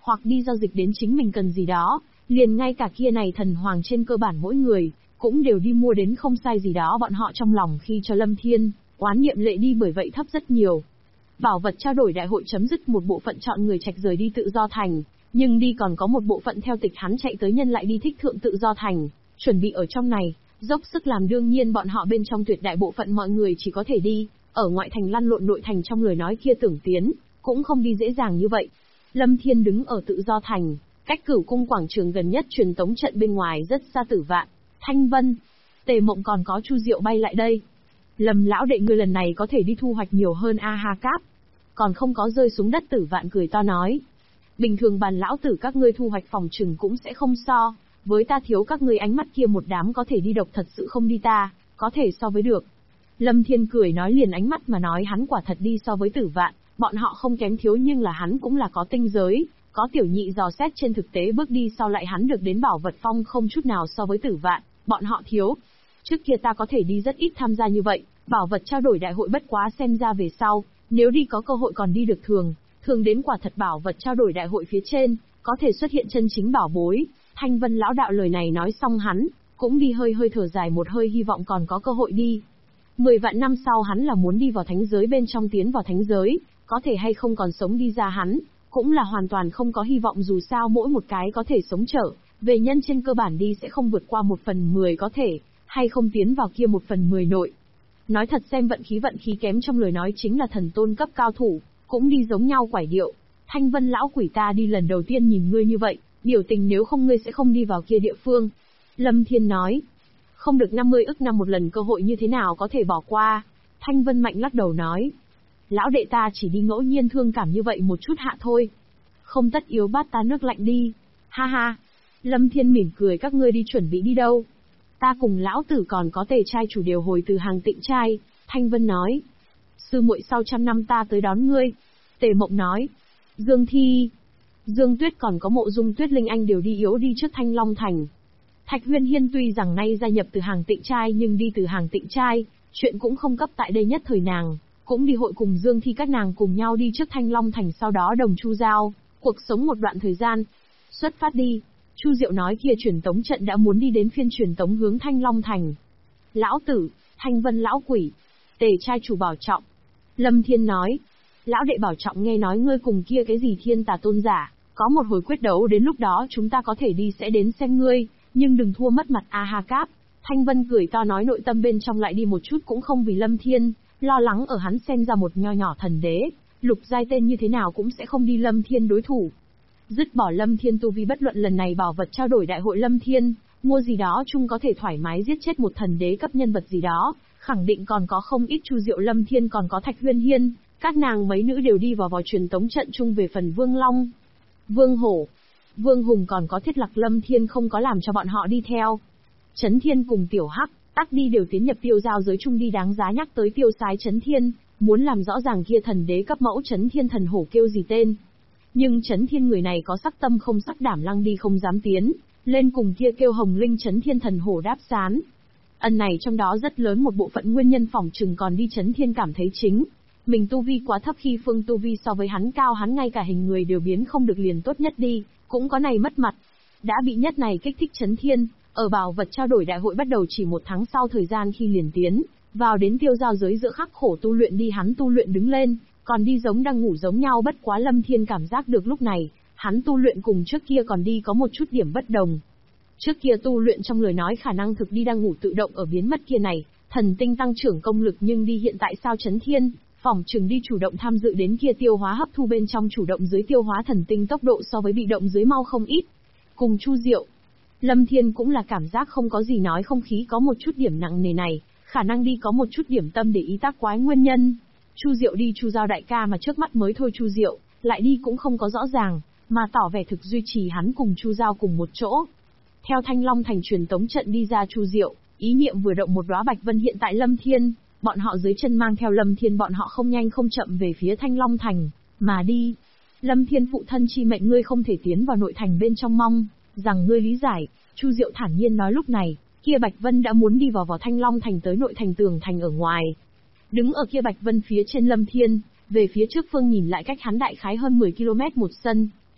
hoặc đi giao dịch đến chính mình cần gì đó, liền ngay cả kia này thần hoàng trên cơ bản mỗi người, cũng đều đi mua đến không sai gì đó bọn họ trong lòng khi cho Lâm Thiên, oán niệm lệ đi bởi vậy thấp rất nhiều. Bảo vật trao đổi đại hội chấm dứt, một bộ phận chọn người trạch rời đi tự do thành, nhưng đi còn có một bộ phận theo tịch hắn chạy tới nhân lại đi thích thượng tự do thành, chuẩn bị ở trong này, dốc sức làm. Đương nhiên bọn họ bên trong tuyệt đại bộ phận mọi người chỉ có thể đi, ở ngoại thành lăn lộn, nội thành trong lời nói kia tưởng tiến, cũng không đi dễ dàng như vậy. Lâm Thiên đứng ở tự do thành, cách Cửu cung quảng trường gần nhất truyền tống trận bên ngoài rất xa Tử Vạn, Thanh Vân, Tề Mộng còn có Chu Diệu bay lại đây. Lâm lão đệ, ngươi lần này có thể đi thu hoạch nhiều hơn a ha cáp. Còn không có rơi xuống đất. Tử Vạn cười to nói. Bình thường bàn lão tử các ngươi thu hoạch phòng trừng cũng sẽ không so với ta thiếu các ngươi, ánh mắt kia một đám có thể đi độc thật sự không đi ta, có thể so với được. Lâm Thiên cười nói, liền ánh mắt mà nói hắn quả thật đi so với Tử Vạn, bọn họ không kém thiếu, nhưng là hắn cũng là có tinh giới, có tiểu nhị dò xét, trên thực tế bước đi sau lại hắn được đến bảo vật phong không chút nào so với Tử Vạn, bọn họ thiếu. Trước kia ta có thể đi rất ít tham gia như vậy, bảo vật trao đổi đại hội, bất quá xem ra về sau, nếu đi có cơ hội còn đi được thường đến quả thật bảo vật trao đổi đại hội phía trên, có thể xuất hiện chân chính bảo bối. Thanh Vân lão đạo lời này nói xong hắn, cũng đi hơi thở dài một hơi, hy vọng còn có cơ hội đi. 10 vạn năm sau hắn là muốn đi vào thánh giới bên trong, tiến vào thánh giới, có thể hay không còn sống đi ra hắn, cũng là hoàn toàn không có hy vọng, dù sao mỗi một cái có thể sống trở về nhân trên cơ bản đi sẽ không vượt qua 1/10, có thể hay không tiến vào kia 1/10 nội. Nói thật, xem vận khí kém trong lời nói chính là thần tôn cấp cao thủ, cũng đi giống nhau quải điệu. Thanh Vân lão quỷ, ta đi lần đầu tiên nhìn ngươi như vậy, biểu tình, nếu không ngươi sẽ không đi vào kia địa phương. Lâm Thiên nói, không được 50 ức năm một lần cơ hội như thế nào có thể bỏ qua. Thanh Vân mạnh lắc đầu nói, lão đệ, ta chỉ đi ngẫu nhiên thương cảm như vậy một chút hạ thôi, không tất yếu bát ta nước lạnh đi. Ha ha. Lâm Thiên mỉm cười, các ngươi đi chuẩn bị đi đâu? Ta cùng lão tử còn có Tề trai chủ đều hồi từ hàng Tịnh trai. Thanh Vân nói, sư muội sau 100 năm ta tới đón ngươi. Tề Mộng nói, Dương Thi, Dương Tuyết còn có Mộ Dung Tuyết Linh Anh đều đi đi trước Thanh Long Thành. Thạch Huyên Hiên tuy rằng nay gia nhập từ hàng Tịnh trai, nhưng đi từ hàng Tịnh trai, chuyện cũng không cấp, tại đây nhất thời nàng cũng đi hội cùng Dương Thi các nàng cùng nhau đi trước Thanh Long Thành, sau đó đồng chu giao, cuộc sống một đoạn thời gian. Xuất phát đi. Chu Diệu nói, kia truyền tống trận đã muốn đi đến phiên truyền tống hướng Thanh Long Thành. Lão tử, Thanh Vân lão quỷ, Tề trai chủ bảo trọng. Lâm Thiên nói, lão đệ bảo trọng, nghe nói ngươi cùng kia cái gì thiên tà tôn giả, có một hồi quyết đấu, đến lúc đó chúng ta có thể đi sẽ đến xem ngươi, nhưng đừng thua mất mặt a ha cáp. Thanh Vân cười to nói, nội tâm bên trong lại đi một chút cũng không vì Lâm Thiên, lo lắng ở hắn xem ra một nho nhỏ thần đế, lục giai tên như thế nào cũng sẽ không đi Lâm Thiên đối thủ. Dứt bỏ Lâm Thiên tu vi, bất luận lần này bảo vật trao đổi đại hội Lâm Thiên mua gì đó chung có thể thoải mái giết chết một thần đế cấp nhân vật gì đó, khẳng định còn có không ít. Chu Diệu, Lâm Thiên còn có Thạch Huyên Hiên, các nàng mấy nữ đều đi vào truyền tống trận chung. Về phần Vương Long, Vương Hổ, Vương Hùng còn có Thiết Lạc, Lâm Thiên không có làm cho bọn họ đi theo. Chấn Thiên cùng Tiểu Hắc, Tắc đi đều tiến nhập tiêu giao giới chung đi. Đáng giá nhắc tới tiêu sái Chấn Thiên, muốn làm rõ ràng kia thần đế cấp mẫu Chấn Thiên thần hổ kêu gì tên. Nhưng Chấn Thiên người này có sắc tâm không sắc đảm, lăng đi không dám tiến lên cùng kia kêu Hồng Linh Chấn Thiên thần hổ đáp sán. Ân này trong đó rất lớn một bộ phận nguyên nhân phỏng chừng còn đi Chấn Thiên cảm thấy chính mình tu vi quá thấp, khi phương tu vi so với hắn cao, hắn ngay cả hình người đều biến không được, liền tốt nhất đi cũng có này mất mặt. Đã bị nhất này kích thích, Chấn Thiên ở bảo vật trao đổi đại hội bắt đầu chỉ 1 tháng sau thời gian khi liền tiến vào đến tiêu giao giới giữa khắc khổ tu luyện đi. Hắn tu luyện đứng lên, còn đi giống đang ngủ giống nhau, bất quá Lâm Thiên cảm giác được lúc này, hắn tu luyện cùng trước kia còn đi có một chút điểm bất đồng. Trước kia tu luyện trong lời nói khả năng thực đi đang ngủ tự động ở biến mất kia này, thần tinh tăng trưởng công lực, nhưng đi hiện tại sao Chấn Thiên, phỏng chừng đi chủ động tham dự đến kia tiêu hóa hấp thu bên trong, chủ động dưới tiêu hóa thần tinh tốc độ so với bị động dưới mau không ít. Cùng Chu Diệu, Lâm Thiên cũng là cảm giác không có gì nói, không khí có một chút điểm nặng nề này, khả năng đi có một chút điểm tâm để ý tác quái nguyên nhân. Chu Diệu đi Chu giao đại ca mà trước mắt mới thôi, Chu Diệu lại đi cũng không có rõ ràng, mà tỏ vẻ thực duy trì hắn cùng Chu giao cùng một chỗ. Theo Thanh Long Thành truyền tống trận đi ra Chu Diệu, ý niệm vừa động, một đóa bạch vân hiện tại Lâm Thiên, bọn họ dưới chân mang theo Lâm Thiên, bọn họ không nhanh không chậm về phía Thanh Long Thành mà đi. Lâm Thiên, phụ thân chi mệnh, ngươi không thể tiến vào nội thành bên trong, mong rằng ngươi lý giải. Chu Diệu thản nhiên nói, lúc này kia bạch vân đã muốn đi vào Thanh Long Thành, tới nội thành tường thành ở ngoài. Đứng ở kia bạch vân phía trên Lâm Thiên, về phía trước phương nhìn lại, cách hắn đại khái hơn 10 km một sân,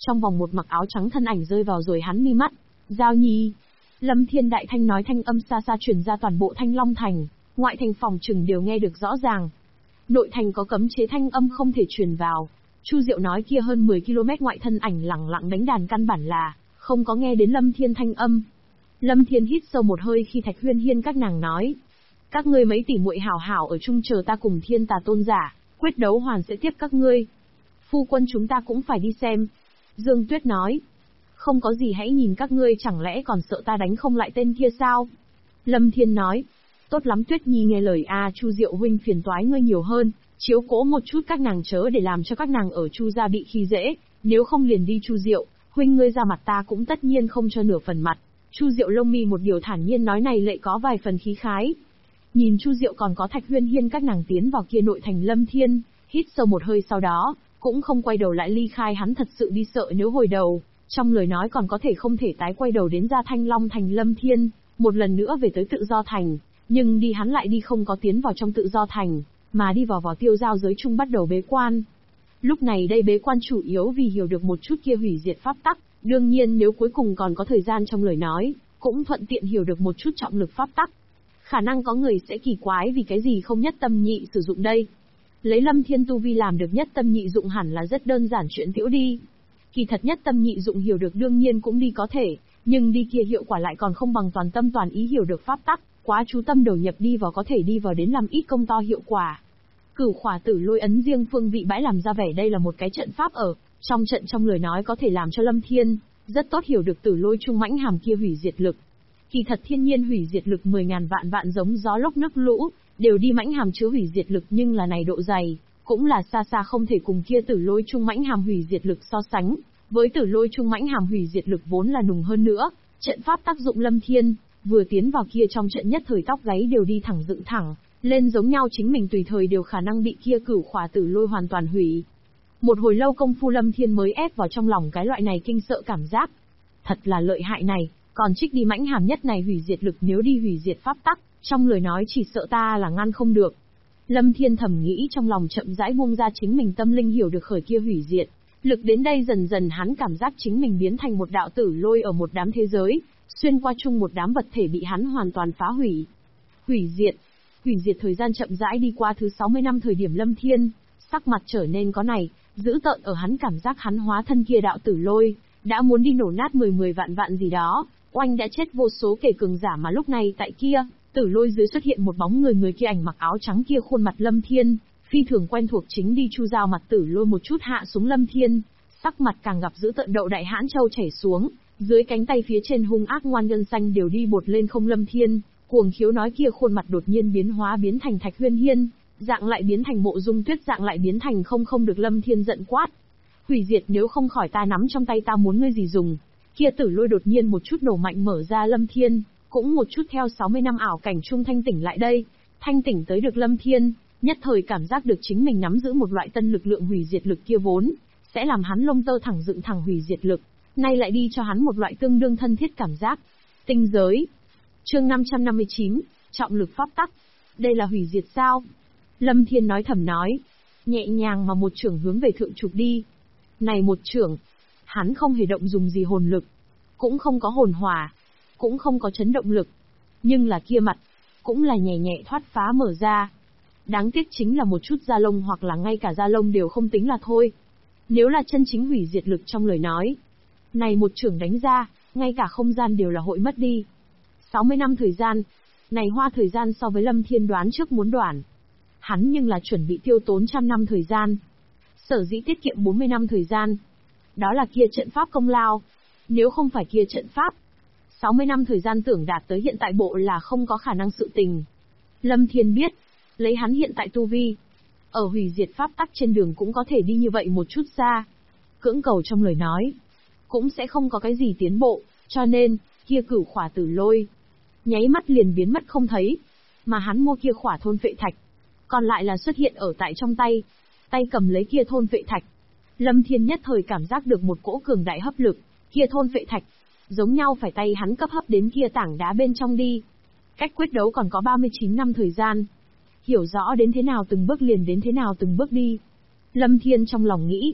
Trong vòng một mặc áo trắng thân ảnh rơi vào rồi hắn mi mắt. Giao Nhi. Lâm Thiên đại thanh nói, thanh âm xa xa truyền ra toàn bộ Thanh Long Thành, ngoại thành phòng trừng đều nghe được rõ ràng. Nội thành có cấm chế thanh âm không thể truyền vào. Chu Diệu nói kia hơn 10 km ngoại thân ảnh lẳng lặng đánh đàn căn bản là không có nghe đến Lâm Thiên thanh âm. Lâm Thiên hít sâu một hơi khi Thạch Huyên Hiên các nàng nói: các ngươi mấy tỷ muội hảo hảo ở chung chờ ta cùng Thiên Tà Tôn giả, quyết đấu hoàn sẽ tiếp các ngươi. Phu quân chúng ta cũng phải đi xem. Dương Tuyết nói: không có gì, hãy nhìn các ngươi, chẳng lẽ còn sợ ta đánh không lại tên kia sao? Lâm Thiên nói: tốt lắm Tuyết Nhi nghe lời a, Chu Diệu huynh phiền toái ngươi nhiều hơn, chiếu cố một chút các nàng chớ để làm cho các nàng ở Chu gia bị khi dễ, nếu không liền đi Chu Diệu, huynh ngươi ra mặt ta cũng tất nhiên không cho nửa phần mặt. Chu Diệu lông mi một điều thản nhiên nói này lệ có vài phần khí khái. Nhìn Chu Diệu còn có Thạch Huyên Hiên các nàng tiến vào kia nội thành, Lâm Thiên hít sâu một hơi, sau đó cũng không quay đầu lại ly khai. Hắn thật sự đi sợ nếu hồi đầu, trong lời nói còn có thể không thể tái quay đầu đến ra Thanh Long Thành. Lâm Thiên một lần nữa về tới Tự Do Thành, nhưng đi hắn lại đi không có tiến vào trong Tự Do Thành, mà đi vào tiêu giao giới chung bắt đầu bế quan. Lúc này đây bế quan chủ yếu vì hiểu được một chút kia hủy diệt pháp tắc, đương nhiên nếu cuối cùng còn có thời gian trong lời nói, cũng thuận tiện hiểu được một chút trọng lực pháp tắc. Khả năng có người sẽ kỳ quái vì cái gì không nhất tâm nhị sử dụng đây. Lấy Lâm Thiên tu vi làm được nhất tâm nhị dụng hẳn là rất đơn giản chuyện tiểu đi. Kỳ thật nhất tâm nhị dụng hiểu được đương nhiên cũng đi có thể, nhưng đi kia hiệu quả lại còn không bằng toàn tâm toàn ý hiểu được pháp tắc, quá chú tâm đầu nhập đi vào có thể đi vào đến làm ít công to hiệu quả. Cửu Khỏa Tử Lôi ấn riêng phương vị bãi làm ra vẻ đây là một cái trận pháp ở trong trận, trong lời nói có thể làm cho Lâm Thiên rất tốt hiểu được Tử Lôi trung mãnh hàm kia hủy diệt lực. Kỳ thật thiên nhiên hủy diệt lực 10.000 vạn vạn giống gió lốc nước lũ, đều đi mãnh hàm chứa hủy diệt lực, nhưng là này độ dày, cũng là xa xa không thể cùng kia Tử Lôi trung mãnh hàm hủy diệt lực so sánh. Với Tử Lôi trung mãnh hàm hủy diệt lực vốn là nùng hơn nữa, trận pháp tác dụng Lâm Thiên vừa tiến vào kia trong trận nhất thời tóc gáy đều đi thẳng dựng thẳng lên, giống nhau chính mình tùy thời đều khả năng bị kia Cửu Khỏa Tử Lôi hoàn toàn hủy. Một hồi lâu công phu Lâm Thiên mới ép vào trong lòng cái loại này kinh sợ cảm giác. Thật là lợi hại này, còn trích đi mãnh hàm nhất này hủy diệt lực, nếu đi hủy diệt pháp tắc, trong lời nói chỉ sợ ta là ngăn không được. Lâm Thiên thầm nghĩ trong lòng, chậm rãi buông ra chính mình tâm linh hiểu được khởi kia hủy diệt lực. Đến đây dần dần hắn cảm giác chính mình biến thành một đạo tử lôi ở một đám thế giới, xuyên qua chung một đám vật thể bị hắn hoàn toàn phá hủy. Hủy diệt thời gian chậm rãi đi qua thứ 60 năm thời điểm, Lâm Thiên sắc mặt trở nên có này dữ tợn, ở hắn cảm giác hắn hóa thân kia đạo tử lôi đã muốn đi nổ nát 10 vạn vạn gì đó, oanh đã chết vô số kẻ cường giả, mà lúc này tại kia tử lôi dưới xuất hiện một bóng người, người kia ảnh mặc áo trắng kia khuôn mặt Lâm Thiên phi thường quen thuộc, chính đi Chu Giao mặt tử lôi một chút hạ xuống. Lâm Thiên sắc mặt càng gặp dữ tợn, đậu đại hãn châu chảy xuống, dưới cánh tay phía trên hung ác ngoan gân xanh đều đi bột lên không. Lâm Thiên cuồng khiếu nói, kia khuôn mặt đột nhiên biến hóa, biến thành Thạch Huyên Hiên dạng, lại biến thành Mộ Dung Tuyết dạng, lại biến thành không được. Lâm Thiên giận quát: hủy diệt nếu không khỏi ta nắm trong tay, ta muốn ngươi gì dùng. Kia tử lôi đột nhiên một chút nổ mạnh mở ra, Lâm Thiên cũng một chút theo 60 năm ảo cảnh trung thanh tỉnh lại đây. Thanh tỉnh tới được Lâm Thiên, nhất thời cảm giác được chính mình nắm giữ một loại tân lực lượng hủy diệt lực, kia vốn sẽ làm hắn lông tơ thẳng dựng thẳng hủy diệt lực, nay lại đi cho hắn một loại tương đương thân thiết cảm giác. Tinh giới. Chương 559, trọng lực pháp tắc. Đây là hủy diệt sao? Lâm Thiên nói thầm nói, nhẹ nhàng mà một chưởng hướng về thượng trục đi. Này một chưởng, hắn không hề động dùng gì hồn lực, cũng không có hồn hỏa, cũng không có chấn động lực, nhưng là kia mặt cũng là nhẹ nhẹ thoát phá mở ra. Đáng tiếc chính là một chút da lông, hoặc là ngay cả da lông đều không tính là thôi. Nếu là chân chính hủy diệt lực trong lời nói, này một chưởng đánh ra, ngay cả không gian đều là hội mất đi. 60 năm thời gian, này hoa thời gian so với Lâm Thiên đoán trước muốn đoản. Hắn nhưng là chuẩn bị tiêu tốn 100 năm thời gian, sở dĩ tiết kiệm 40 năm thời gian. Đó là kia trận pháp công lao. Nếu không phải kia trận pháp, 60 năm thời gian tưởng đạt tới hiện tại bộ là không có khả năng sự tình. Lâm Thiên biết, lấy hắn hiện tại tu vi, ở hủy diệt pháp tắc trên đường cũng có thể đi như vậy một chút xa. Cưỡng cầu trong lời nói, cũng sẽ không có cái gì tiến bộ, cho nên, kia Cửu Khỏa Tử Lôi nháy mắt liền biến mất không thấy, mà hắn mua kia khỏa thôn phệ thạch, còn lại là xuất hiện ở tại trong tay, tay cầm lấy kia thôn phệ thạch. Lâm Thiên nhất thời cảm giác được một cỗ cường đại hấp lực, kia thôn phệ thạch, giống nhau phải tay hắn cấp hấp đến kia tảng đá bên trong đi. Cách quyết đấu còn có 39 năm thời gian. Hiểu rõ đến thế nào từng bước liền đến thế nào từng bước đi. Lâm Thiên trong lòng nghĩ,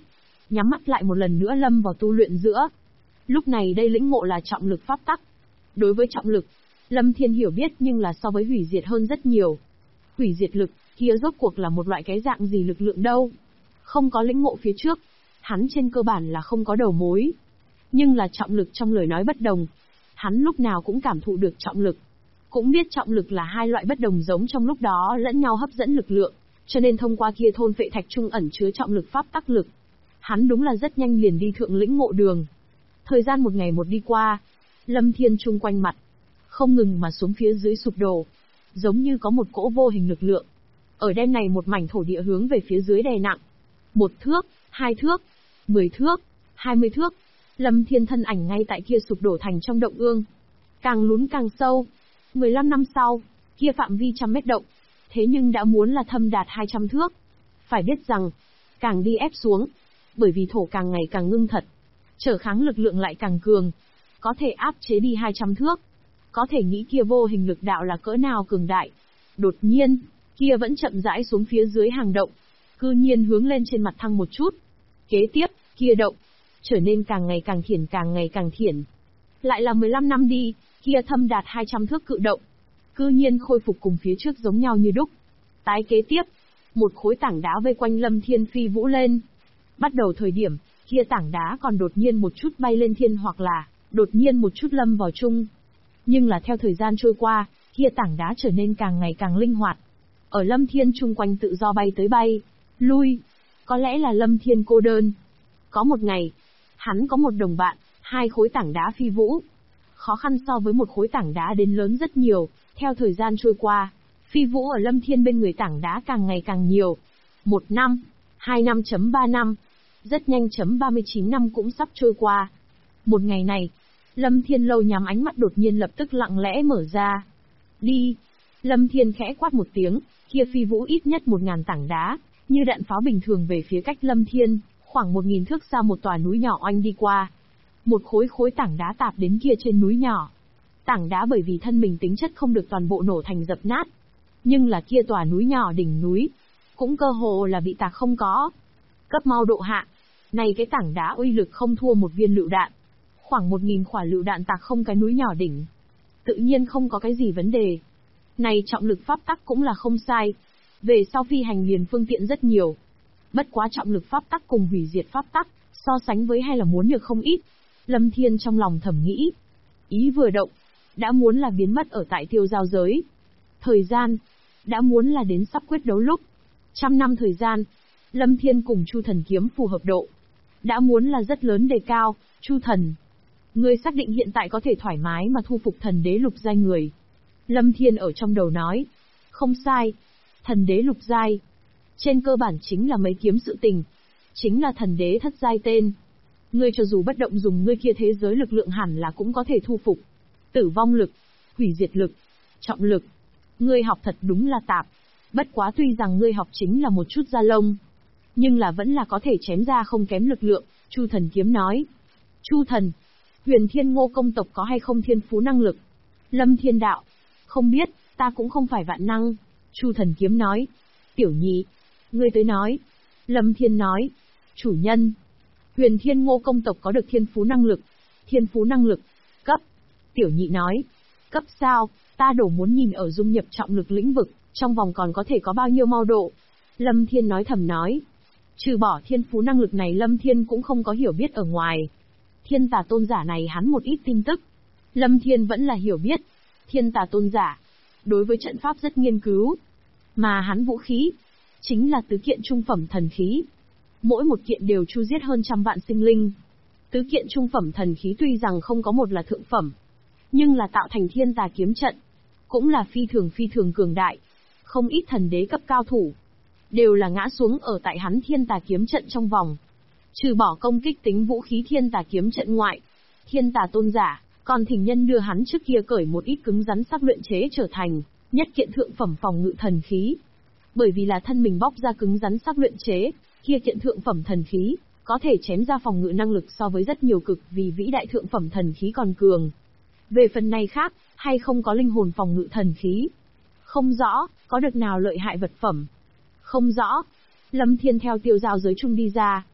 nhắm mắt lại một lần nữa lâm vào tu luyện giữa. Lúc này đây lĩnh ngộ là trọng lực pháp tắc. Đối với trọng lực, Lâm Thiên hiểu biết nhưng là so với hủy diệt hơn rất nhiều. Hủy diệt lực, kia rốt cuộc là một loại cái dạng gì lực lượng đâu? Không có lĩnh ngộ phía trước, hắn trên cơ bản là không có đầu mối. Nhưng là trọng lực trong lời nói bất đồng. Hắn lúc nào cũng cảm thụ được trọng lực. Cũng biết trọng lực là hai loại bất đồng giống trong lúc đó lẫn nhau hấp dẫn lực lượng, cho nên thông qua kia thôn phệ thạch trung ẩn chứa trọng lực pháp tắc lực. Hắn đúng là rất nhanh liền đi thượng lĩnh ngộ đường. Thời gian một ngày một đi qua, Lâm Thiên chung quanh mặt, không ngừng mà xuống phía dưới sụp đổ, giống như có một cỗ vô hình lực lượng. Ở đêm này một mảnh thổ địa hướng về phía dưới đè nặng. 1 thước, 2 thước, 10 thước, 20 thước, Lâm Thiên thân ảnh ngay tại kia sụp đổ thành trong động ương. Càng lún càng sâu. 15 năm sau, kia phạm vi trăm mét động, thế nhưng đã muốn là thâm đạt 200 thước. Phải biết rằng, càng đi ép xuống, bởi vì thổ càng ngày càng ngưng thật, trở kháng lực lượng lại càng cường, có thể áp chế đi 200 thước. Có thể nghĩ kia vô hình lực đạo là cỡ nào cường đại. Đột nhiên, kia vẫn chậm rãi xuống phía dưới hàng động, cư nhiên hướng lên trên mặt thăng một chút. Kế tiếp, kia động, trở nên càng ngày càng thiển càng ngày càng thiển. Lại là 15 năm đi, kia thâm đạt 200 thước cự động, cư nhiên khôi phục cùng phía trước giống nhau như đúc. Tái kế tiếp, một khối tảng đá vây quanh Lâm Thiên phi vũ lên. Bắt đầu thời điểm, kia tảng đá còn đột nhiên một chút bay lên thiên hoặc là đột nhiên một chút lâm vào chung. Nhưng là theo thời gian trôi qua, kia tảng đá trở nên càng ngày càng linh hoạt. Ở Lâm Thiên chung quanh tự do bay tới bay, lui. Có lẽ là Lâm Thiên cô đơn. Có một ngày, hắn có một đồng bạn, 2 khối tảng đá phi vũ. Khó khăn so với một khối tảng đá đến lớn rất nhiều, theo thời gian trôi qua, phi vũ ở Lâm Thiên bên người tảng đá càng ngày càng nhiều. 1 năm, 2 năm chấm 3 năm, rất nhanh chấm 39 năm cũng sắp trôi qua. Một ngày này, Lâm Thiên lâu nhắm ánh mắt đột nhiên lập tức lặng lẽ mở ra. Đi! Lâm Thiên khẽ quát một tiếng, kia phi vũ ít nhất 1000 tảng đá, như đạn pháo bình thường về phía cách Lâm Thiên, khoảng 1000 thước xa một tòa núi nhỏ oanh đi qua. Một khối tảng đá tạp đến kia trên núi nhỏ. Tảng đá bởi vì thân mình tính chất không được toàn bộ nổ thành dập nát. Nhưng là kia tòa núi nhỏ đỉnh núi, cũng cơ hồ là bị tạc không có. Cấp mau độ hạ. Này cái tảng đá uy lực không thua một viên lựu đạn. Khoảng 1000 quả lựu đạn tạc không cái núi nhỏ đỉnh. Tự nhiên không có cái gì vấn đề. Này trọng lực pháp tắc cũng là không sai. Về sau phi hành liền phương tiện rất nhiều. Bất quá trọng lực pháp tắc cùng hủy diệt pháp tắc, so sánh với hay là muốn được không ít. Lâm Thiên trong lòng thầm nghĩ. Ý vừa động, đã muốn là biến mất ở tại tiêu giao giới. Thời gian, đã muốn là đến sắp quyết đấu lúc. 100 năm thời gian, Lâm Thiên cùng Chu Thần kiếm phù hợp độ. Đã muốn là rất lớn đề cao, Chu Thần. Ngươi xác định hiện tại có thể thoải mái mà thu phục thần đế lục giai người. Lâm Thiên ở trong đầu nói. Không sai. Thần đế lục giai. Trên cơ bản chính là mấy kiếm sự tình. Chính là thần đế thất giai tên. Ngươi cho dù bất động dùng ngươi kia thế giới lực lượng hẳn là cũng có thể thu phục. Tử vong lực, hủy diệt lực, trọng lực. Ngươi học thật đúng là tạp. Bất quá tuy rằng ngươi học chính là một chút da lông, nhưng là vẫn là có thể chém ra không kém lực lượng, Chu Thần kiếm nói. Chu Thần, Huyền Thiên Ngô công tộc có hay không thiên phú năng lực? Lâm Thiên đạo, không biết, ta cũng không phải vạn năng. Chu Thần kiếm nói. Tiểu nhị, ngươi tới nói. Lâm Thiên nói. Chủ nhân, Huyền Thiên Ngô công tộc có được thiên phú năng lực. Thiên phú năng lực, cấp. Tiểu nhị nói. Cấp sao, ta đổ muốn nhìn ở dung nhập trọng lực lĩnh vực, trong vòng còn có thể có bao nhiêu mau độ. Lâm Thiên nói thầm nói. Trừ bỏ thiên phú năng lực này Lâm Thiên cũng không có hiểu biết ở ngoài. Thiên tà tôn giả này hắn một ít tin tức. Lâm Thiên vẫn là hiểu biết. Thiên tà tôn giả, đối với trận pháp rất nghiên cứu. Mà hắn vũ khí, chính là tứ kiện trung phẩm thần khí. Mỗi một kiện đều chu giết hơn 100 vạn sinh linh. Tứ kiện trung phẩm thần khí tuy rằng không có một là thượng phẩm, nhưng là tạo thành thiên tà kiếm trận, cũng là phi thường cường đại. Không ít thần đế cấp cao thủ, đều là ngã xuống ở tại hắn thiên tà kiếm trận trong vòng. Trừ bỏ công kích tính vũ khí thiên tà kiếm trận ngoại, thiên tà tôn giả, còn thỉnh nhân đưa hắn trước kia cởi một ít cứng rắn sắc luyện chế trở thành nhất kiện thượng phẩm phòng ngự thần khí. Bởi vì là thân mình bóc ra cứng rắn sắc luyện chế, kia kiện thượng phẩm thần khí, có thể chém ra phòng ngự năng lực so với rất nhiều cực vì vĩ đại thượng phẩm thần khí còn cường. Về phần này khác, hay không có linh hồn phòng ngự thần khí? Không rõ, có được nào lợi hại vật phẩm? Không rõ. Lâm Thiên theo tiêu giao giới chung đi ra.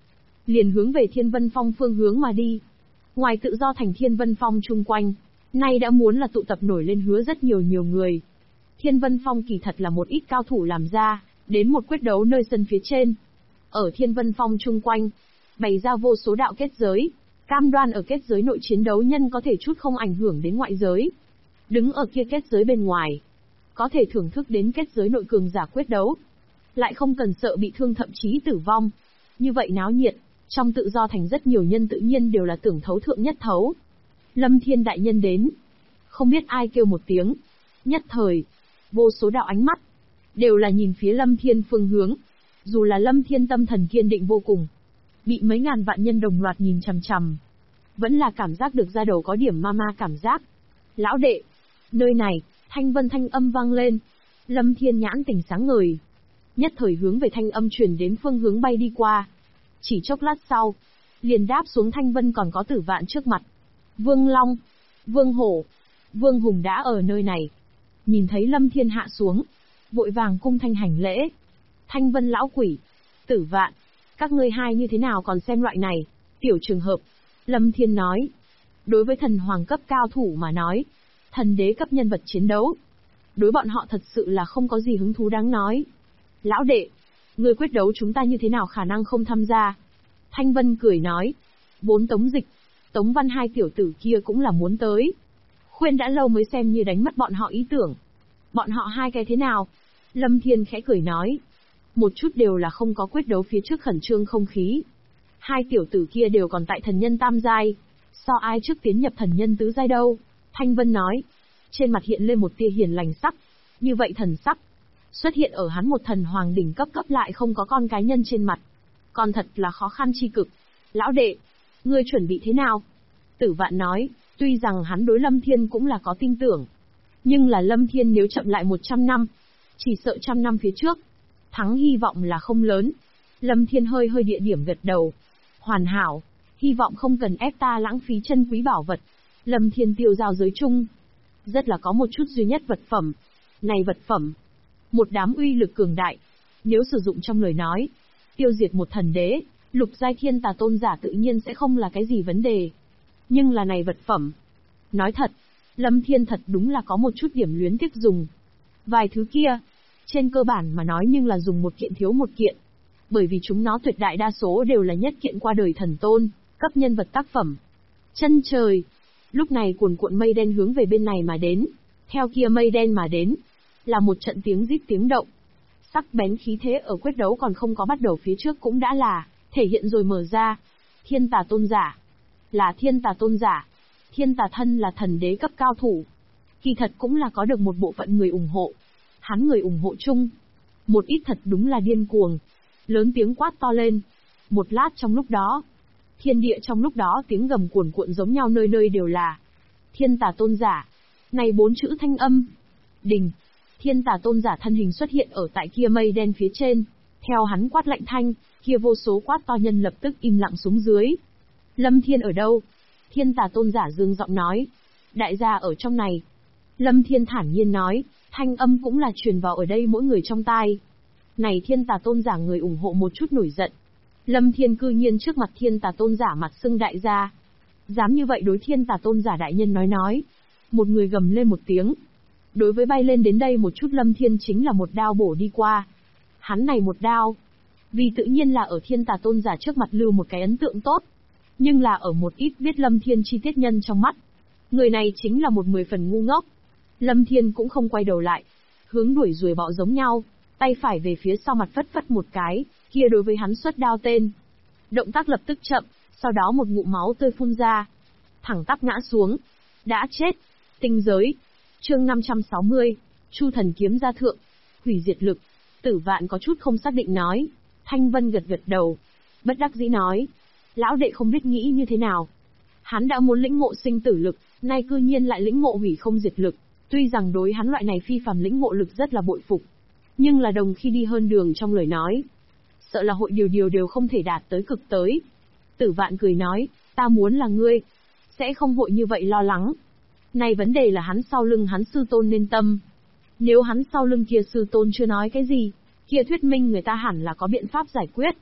liền hướng về Thiên Vân Phong phương hướng mà đi. Ngoài tự do thành Thiên Vân Phong chung quanh, nay đã muốn là tụ tập nổi lên hứa rất nhiều người. Thiên Vân Phong kỳ thật là một ít cao thủ làm ra, đến một quyết đấu nơi sân phía trên. Ở Thiên Vân Phong chung quanh, bày ra vô số đạo kết giới, cam đoan ở kết giới nội chiến đấu nhân có thể chút không ảnh hưởng đến ngoại giới. Đứng ở kia kết giới bên ngoài, có thể thưởng thức đến kết giới nội cường giả quyết đấu, lại không cần sợ bị thương thậm chí tử vong. Như vậy náo nhiệt, trong tự do thành rất nhiều nhân tự nhiên đều là tưởng thấu thượng nhất thấu. Lâm Thiên đại nhân đến, không biết ai kêu một tiếng, nhất thời, vô số đạo ánh mắt, đều là nhìn phía Lâm Thiên phương hướng. Dù là Lâm Thiên tâm thần kiên định vô cùng, bị mấy ngàn vạn nhân đồng loạt nhìn chằm chằm, vẫn là cảm giác được da đầu có điểm ma cảm giác. Lão đệ, nơi này, thanh vân thanh âm vang lên. Lâm Thiên nhãn tỉnh sáng ngời, nhất thời hướng về thanh âm truyền đến phương hướng bay đi qua. Chỉ chốc lát sau, liền đáp xuống thanh vân còn có Tử Vạn trước mặt. Vương Long, Vương Hổ, Vương Hùng đã ở nơi này. Nhìn thấy Lâm Thiên hạ xuống, vội vàng cung thanh hành lễ. Thanh vân lão quỷ, Tử Vạn, các ngươi hai như thế nào còn xem loại này tiểu trường hợp? Lâm Thiên nói. Đối với thần hoàng cấp cao thủ mà nói, thần đế cấp nhân vật chiến đấu, đối bọn họ thật sự là không có gì hứng thú đáng nói. Lão đệ, người quyết đấu chúng ta như thế nào khả năng không tham gia? Thanh Vân cười nói. Vốn Tống Dịch, Tống Văn hai tiểu tử kia cũng là muốn tới. Khuyên đã lâu mới xem như đánh mất bọn họ ý tưởng. Bọn họ hai cái thế nào? Lâm Thiên khẽ cười nói. Một chút đều là không có quyết đấu phía trước khẩn trương không khí. Hai tiểu tử kia đều còn tại thần nhân tam giai, sao ai trước tiến nhập thần nhân tứ giai đâu? Thanh Vân nói. Trên mặt hiện lên một tia hiền lành sắc. Như vậy thần sắc xuất hiện ở hắn một thần hoàng đỉnh cấp lại không có con cái nhân trên mặt, còn thật là khó khăn chi cực. Lão đệ, ngươi chuẩn bị thế nào? Tử Vạn nói. Tuy rằng hắn đối Lâm Thiên cũng là có tin tưởng, nhưng là Lâm Thiên nếu chậm lại 100 năm, chỉ sợ 100 năm phía trước, thắng hy vọng là không lớn. Lâm Thiên hơi địa điểm gật đầu. Hoàn hảo, hy vọng không cần ép ta lãng phí chân quý bảo vật. Lâm Thiên tiêu giao giới chung, rất là có một chút duy nhất vật phẩm. Này vật phẩm, một đám uy lực cường đại, nếu sử dụng trong lời nói, tiêu diệt một thần đế, lục giai thiên tà tôn giả tự nhiên sẽ không là cái gì vấn đề. Nhưng là này vật phẩm, nói thật, Lâm Thiên thật đúng là có một chút điểm luyến tiếc dùng. Vài thứ kia, trên cơ bản mà nói nhưng là dùng một kiện thiếu một kiện, bởi vì chúng nó tuyệt đại đa số đều là nhất kiện qua đời thần tôn, cấp nhân vật tác phẩm. Chân trời, lúc này cuồn cuộn mây đen hướng về bên này mà đến, theo kia mây đen mà đến, là một trận tiếng rít tiếng động. Sắc bén khí thế ở quyết đấu còn không có bắt đầu phía trước cũng đã là thể hiện rồi mở ra. Thiên tà tôn giả, là thiên tà tôn giả. Thiên tà thân là thần đế cấp cao thủ, kỳ thật cũng là có được một bộ phận người ủng hộ. Hắn người ủng hộ chung, một ít thật đúng là điên cuồng, lớn tiếng quát to lên. Một lát trong lúc đó, thiên địa trong lúc đó tiếng gầm cuồn cuộn giống nhau, nơi nơi đều là thiên tà tôn giả. Này 4 chữ thanh âm, đình. Thiên tà tôn giả thân hình xuất hiện ở tại kia mây đen phía trên, theo hắn quát lệnh thanh, kia vô số quát to nhân lập tức im lặng xuống dưới. Lâm Thiên ở đâu? Thiên tà tôn giả dương giọng nói. Đại gia ở trong này. Lâm Thiên thản nhiên nói, thanh âm cũng là truyền vào ở đây mỗi người trong tai. Này thiên tà tôn giả người ủng hộ một chút nổi giận. Lâm Thiên cư nhiên trước mặt thiên tà tôn giả mặt xưng đại gia, dám như vậy đối thiên tà tôn giả đại nhân nói. Một người gầm lên một tiếng. Đối với bay lên đến đây một chút Lâm Thiên chính là một đao bổ đi qua. Hắn này một đao, vì tự nhiên là ở thiên tà tôn giả trước mặt lưu một cái ấn tượng tốt, nhưng là ở một ít biết Lâm Thiên chi tiết nhân trong mắt, người này chính là một 10 phần ngu ngốc. Lâm Thiên cũng không quay đầu lại, hướng đuổi ruồi bọ giống nhau, tay phải về phía sau mặt phất một cái, kia đối với hắn xuất đao tên. Động tác lập tức chậm, sau đó một ngụm máu tươi phun ra, thẳng tắp ngã xuống. Đã chết. Tinh giới. Chương 560, Chu thần kiếm gia thượng, hủy diệt lực. Tử Vạn có chút không xác định nói. Thanh Vân gật đầu, bất đắc dĩ nói, lão đệ không biết nghĩ như thế nào. Hắn đã muốn lĩnh ngộ sinh tử lực, nay cư nhiên lại lĩnh ngộ hủy không diệt lực. Tuy rằng đối hắn loại này phi phàm lĩnh ngộ lực rất là bội phục, nhưng là đồng khi đi hơn đường trong lời nói, sợ là hội điều đều không thể đạt tới cực tới. Tử Vạn cười nói, ta muốn là ngươi, sẽ không vội như vậy lo lắng. Này vấn đề là hắn sau lưng hắn sư tôn nên tâm. Nếu hắn sau lưng kia sư tôn chưa nói cái gì, kia thuyết minh người ta hẳn là có biện pháp giải quyết.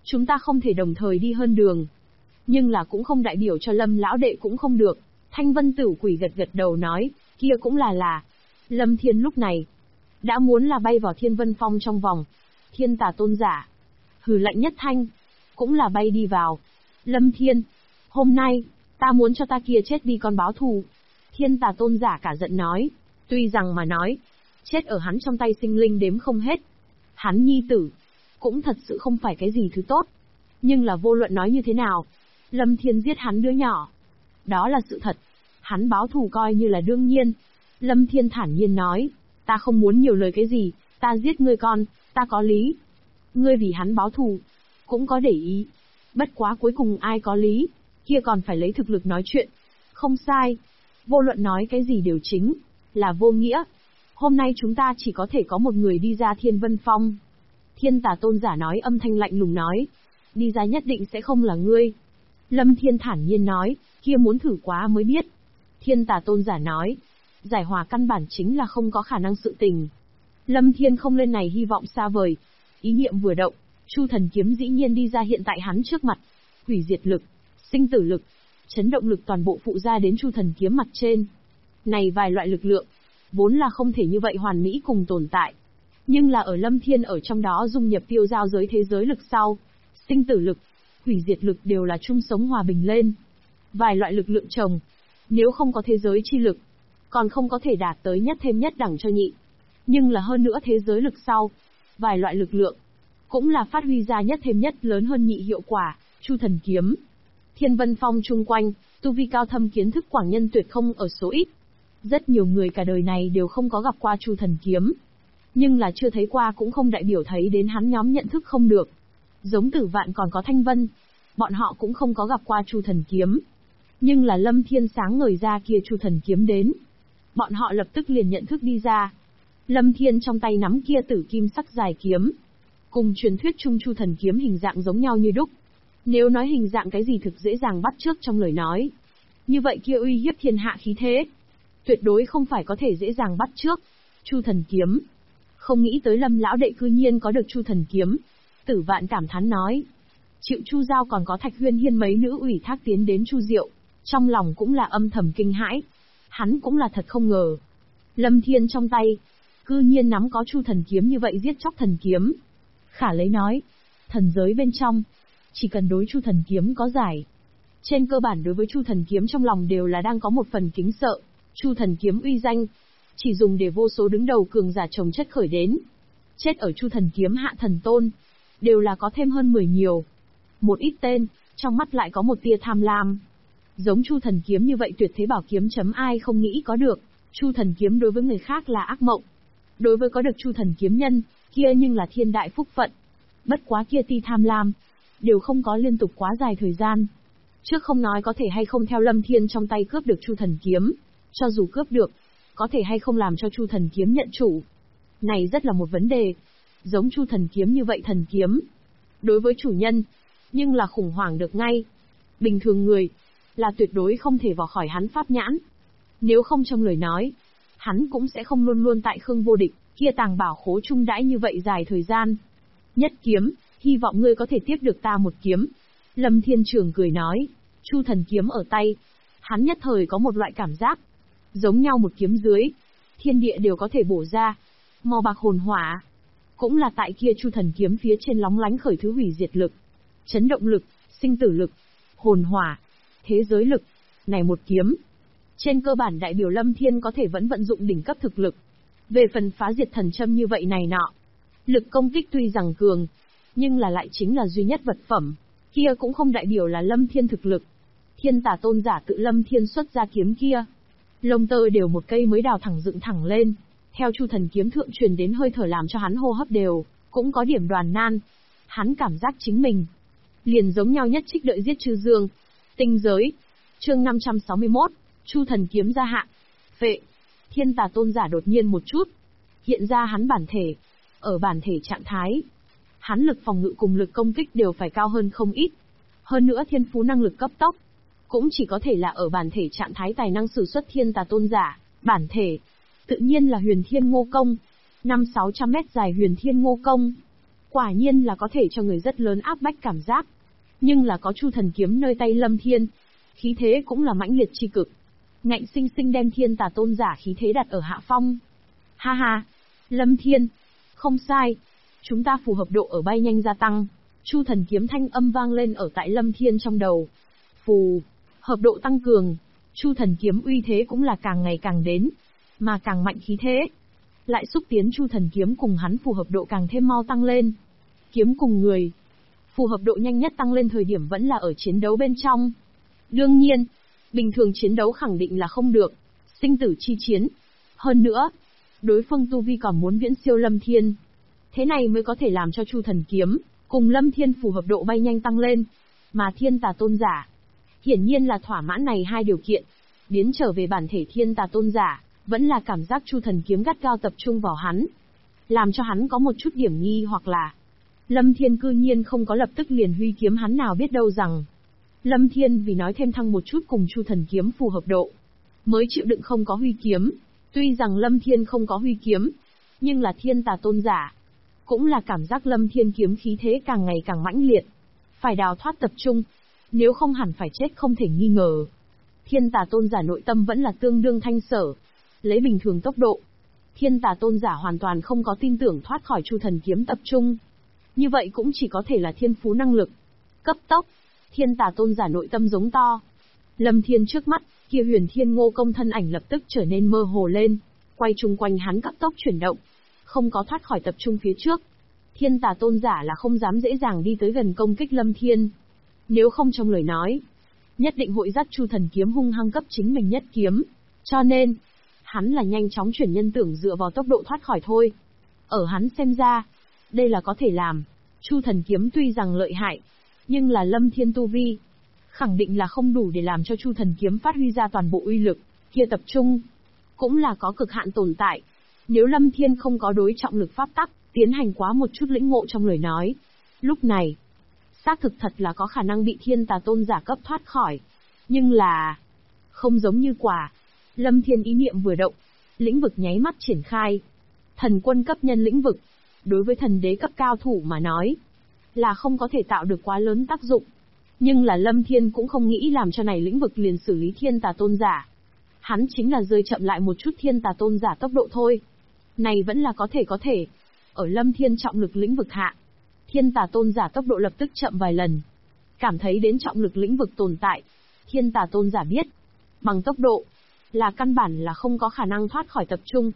Chúng ta không thể đồng thời đi hơn đường. Nhưng là cũng không đại biểu cho Lâm lão đệ cũng không được. Thanh Vân Tử Quỷ gật gật đầu nói, kia cũng là. Lâm Thiên lúc này đã muốn là bay vào Thiên Vân Phong trong vòng. Thiên Tà Tôn giả hừ lạnh nhất thanh, cũng là bay đi vào. Lâm Thiên, hôm nay, ta muốn cho ta kia chết đi con báo thù. Thiên Tà Tôn giả cả giận nói, tuy rằng mà nói, chết ở hắn trong tay sinh linh đếm không hết. Hắn nhi tử, cũng thật sự không phải cái gì thứ tốt. Nhưng là vô luận nói như thế nào, Lâm Thiên giết hắn đứa nhỏ. Đó là sự thật, hắn báo thù coi như là đương nhiên. Lâm Thiên thản nhiên nói, ta không muốn nhiều lời cái gì, ta giết ngươi con, ta có lý. Ngươi vì hắn báo thù, cũng có để ý. Bất quá cuối cùng ai có lý, kia còn phải lấy thực lực nói chuyện. Không sai, vô luận nói cái gì đều chính, là vô nghĩa. Hôm nay chúng ta chỉ có thể có một người đi ra Thiên Vân Phong. Thiên Tà Tôn giả nói âm thanh lạnh lùng nói, đi ra nhất định sẽ không là ngươi. Lâm Thiên thản nhiên nói, kia muốn thử quá mới biết. Thiên Tà Tôn giả nói, giải hòa căn bản chính là không có khả năng sự tình. Lâm Thiên không lên này hy vọng xa vời. Ý niệm vừa động, Chu Thần Kiếm dĩ nhiên đi ra hiện tại hắn trước mặt. Hủy diệt lực, sinh tử lực, chấn động lực toàn bộ phụ ra đến Chu Thần Kiếm mặt trên. Này vài loại lực lượng, vốn là không thể như vậy hoàn mỹ cùng tồn tại. Nhưng là ở Lâm Thiên ở trong đó dung nhập tiêu giao giới thế giới lực sau. Sinh tử lực, hủy diệt lực đều là chung sống hòa bình lên. Vài loại lực lượng chồng, nếu không có thế giới chi lực, còn không có thể đạt tới nhất thêm nhất đẳng cho nhị. Nhưng là hơn nữa thế giới lực sau, vài loại lực lượng, cũng là phát huy ra nhất thêm nhất lớn hơn nhị hiệu quả. Chu Thần Kiếm, Thiên Vân Phong chung quanh, tu vi cao thâm kiến thức quảng nhân tuyệt không ở số ít. Rất nhiều người cả đời này đều không có gặp qua Chu Thần Kiếm. Nhưng là chưa thấy qua cũng không đại biểu thấy đến hắn nhóm nhận thức không được. Giống Tử Vạn còn có Thanh Vân, bọn họ cũng không có gặp qua Chu Thần Kiếm. Nhưng là Lâm Thiên sáng ngời ra kia Chu Thần Kiếm đến, bọn họ lập tức liền nhận thức đi ra. Lâm Thiên trong tay nắm kia tử kim sắc dài kiếm, cùng truyền thuyết chung Chu Thần Kiếm hình dạng giống nhau như đúc. Nếu nói hình dạng cái gì thực dễ dàng bắt chước trong lời nói, như vậy kia uy hiếp thiên hạ khí thế, tuyệt đối không phải có thể dễ dàng bắt chước. Chu Thần Kiếm, không nghĩ tới Lâm lão đệ cư nhiên có được Chu Thần Kiếm. Tử Vạn cảm thán nói, chịu Chu Giao còn có Thạch Huyên Hiên mấy nữ ủy thác tiến đến Chu Diệu, trong lòng cũng là âm thầm kinh hãi. Hắn cũng là thật không ngờ, Lâm Thiên trong tay cư nhiên nắm có Chu Thần Kiếm như vậy giết chóc thần kiếm. Khả lấy nói, thần giới bên trong, chỉ cần đối Chu Thần Kiếm có giải, trên cơ bản đối với Chu Thần Kiếm trong lòng đều là đang có một phần kính sợ. Chu Thần Kiếm uy danh, chỉ dùng để vô số đứng đầu cường giả chồng chất khởi đến. Chết ở Chu Thần Kiếm hạ thần tôn, đều là có thêm hơn 10 nhiều. Một ít tên, trong mắt lại có một tia tham lam. Giống Chu Thần Kiếm như vậy tuyệt thế bảo kiếm chấm ai không nghĩ có được. Chu Thần Kiếm đối với người khác là ác mộng. Đối với có được Chu Thần Kiếm nhân, kia nhưng là thiên đại phúc phận. Bất quá kia ti tham lam, đều không có liên tục quá dài thời gian. Trước không nói có thể hay không theo Lâm Thiên trong tay cướp được Chu Thần Kiếm, cho dù cướp được, có thể hay không làm cho Chu Thần Kiếm nhận chủ. Này rất là một vấn đề. Giống Chu Thần Kiếm như vậy thần kiếm, đối với chủ nhân, nhưng là khủng hoảng được ngay. Bình thường người, là tuyệt đối không thể vào khỏi hắn pháp nhãn. Nếu không trong lời nói, hắn cũng sẽ không luôn luôn tại Khương Vô Địch, kia tàng bảo khố trung đãi như vậy dài thời gian. Nhất kiếm, hy vọng ngươi có thể tiếp được ta một kiếm. Lâm Thiên Trường cười nói, Chu Thần Kiếm ở tay, hắn nhất thời có một loại cảm giác, giống nhau một kiếm dưới, thiên địa đều có thể bổ ra. Màu bạc hồn hỏa, cũng là tại kia Chu Thần Kiếm phía trên lóng lánh khởi thứ hủy diệt lực, chấn động lực, sinh tử lực, hồn hỏa, thế giới lực. Này một kiếm, trên cơ bản đại biểu Lâm Thiên có thể vẫn vận dụng đỉnh cấp thực lực. Về phần phá diệt thần châm như vậy này nọ, lực công kích tuy rằng cường, nhưng là lại chính là duy nhất vật phẩm, kia cũng không đại biểu là Lâm Thiên thực lực. Thiên Tà Tôn giả tự Lâm Thiên xuất ra kiếm kia, lông tơ đều một cây mới đào thẳng dựng thẳng lên. Theo Chu Thần Kiếm thượng truyền đến hơi thở làm cho hắn hô hấp đều, cũng có điểm đoàn nan. Hắn cảm giác chính mình, liền giống nhau nhất trích đợi giết Trư Dương. Tinh giới, chương 561, Chu Thần Kiếm gia hạn. Phệ, Thiên Tà Tôn giả đột nhiên một chút, hiện ra hắn bản thể. Ở bản thể trạng thái, hắn lực phòng ngự cùng lực công kích đều phải cao hơn không ít. Hơn nữa thiên phú năng lực cấp tốc, cũng chỉ có thể là ở bản thể trạng thái tài năng sử xuất Thiên Tà Tôn giả, bản thể. Tự nhiên là Huyền Thiên Ngô Công, 500-600 mét dài Huyền Thiên Ngô Công. Quả nhiên là có thể cho người rất lớn áp bách cảm giác. Nhưng là có Chu Thần Kiếm nơi tay Lâm Thiên, khí thế cũng là mãnh liệt chi cực. Ngạnh sinh sinh đem Thiên Tà Tôn giả khí thế đặt ở hạ phong. Ha ha, Lâm Thiên, không sai, chúng ta phù hợp độ ở bay nhanh gia tăng. Chu Thần Kiếm thanh âm vang lên ở tại Lâm Thiên trong đầu. Phù, hợp độ tăng cường, Chu Thần Kiếm uy thế cũng là càng ngày càng đến, mà càng mạnh khí thế. Lại xúc tiến Chu Thần Kiếm cùng hắn phù hợp độ càng thêm mau tăng lên. Kiếm cùng người, phù hợp độ nhanh nhất tăng lên thời điểm vẫn là ở chiến đấu bên trong. Đương nhiên, bình thường chiến đấu khẳng định là không được, sinh tử chi chiến. Hơn nữa, đối phương tu vi còn muốn viễn siêu Lâm Thiên. Thế này mới có thể làm cho Chu Thần Kiếm cùng Lâm Thiên phù hợp độ bay nhanh tăng lên. Mà Thiên Tà Tôn giả, hiển nhiên là thỏa mãn này hai điều kiện. Biến trở về bản thể Thiên Tà Tôn giả, vẫn là cảm giác Chu Thần Kiếm gắt gao tập trung vào hắn. Làm cho hắn có một chút điểm nghi hoặc là Lâm Thiên cư nhiên không có lập tức liền huy kiếm, hắn nào biết đâu rằng Lâm Thiên vì nói thêm thăng một chút cùng Chu Thần Kiếm phù hợp độ, mới chịu đựng không có huy kiếm. Tuy rằng Lâm Thiên không có huy kiếm, nhưng là Thiên Tà Tôn giả cũng là cảm giác Lâm Thiên kiếm khí thế càng ngày càng mãnh liệt. Phải đào thoát tập trung, nếu không hẳn phải chết không thể nghi ngờ. Thiên Tà Tôn giả nội tâm vẫn là tương đương thanh sở. Lấy bình thường tốc độ, Thiên Tà Tôn giả hoàn toàn không có tin tưởng thoát khỏi Chu Thần Kiếm tập trung. Như vậy cũng chỉ có thể là thiên phú năng lực. Cấp tốc, Thiên Tà Tôn giả nội tâm giống to. Lâm Thiên trước mắt, kia Huyền Thiên Ngô Công thân ảnh lập tức trở nên mơ hồ lên, quay chung quanh hắn cấp tốc chuyển động, không có thoát khỏi tập trung phía trước. Thiên Tà Tôn giả là không dám dễ dàng đi tới gần công kích Lâm Thiên. Nếu không trong lời nói, nhất định hội dắt Chu Thần Kiếm hung hăng cấp chính mình nhất kiếm. Cho nên, hắn là nhanh chóng chuyển nhân tưởng dựa vào tốc độ thoát khỏi thôi. Ở hắn xem ra, đây là có thể làm. Chu Thần Kiếm tuy rằng lợi hại, nhưng là Lâm Thiên tu vi, khẳng định là không đủ để làm cho Chu Thần Kiếm phát huy ra toàn bộ uy lực, kia tập trung, cũng là có cực hạn tồn tại. Nếu Lâm Thiên không có đối trọng lực pháp tắc, tiến hành quá một chút lĩnh ngộ trong lời nói, lúc này, xác thực thật là có khả năng bị Thiên Tà Tôn giả cấp thoát khỏi. Nhưng là, không giống như quả. Lâm Thiên ý niệm vừa động, lĩnh vực nháy mắt triển khai. Thần quân cấp nhân lĩnh vực, đối với thần đế cấp cao thủ mà nói, là không có thể tạo được quá lớn tác dụng. Nhưng là Lâm Thiên cũng không nghĩ làm cho này lĩnh vực liền xử lý Thiên Tà Tôn giả. Hắn chính là rơi chậm lại một chút Thiên Tà Tôn giả tốc độ thôi. Này vẫn là có thể. Ở Lâm Thiên trọng lực lĩnh vực hạ, Thiên Tà Tôn giả tốc độ lập tức chậm vài lần. Cảm thấy đến trọng lực lĩnh vực tồn tại, Thiên Tà Tôn giả biết, bằng tốc độ, là căn bản là không có khả năng thoát khỏi tập trung.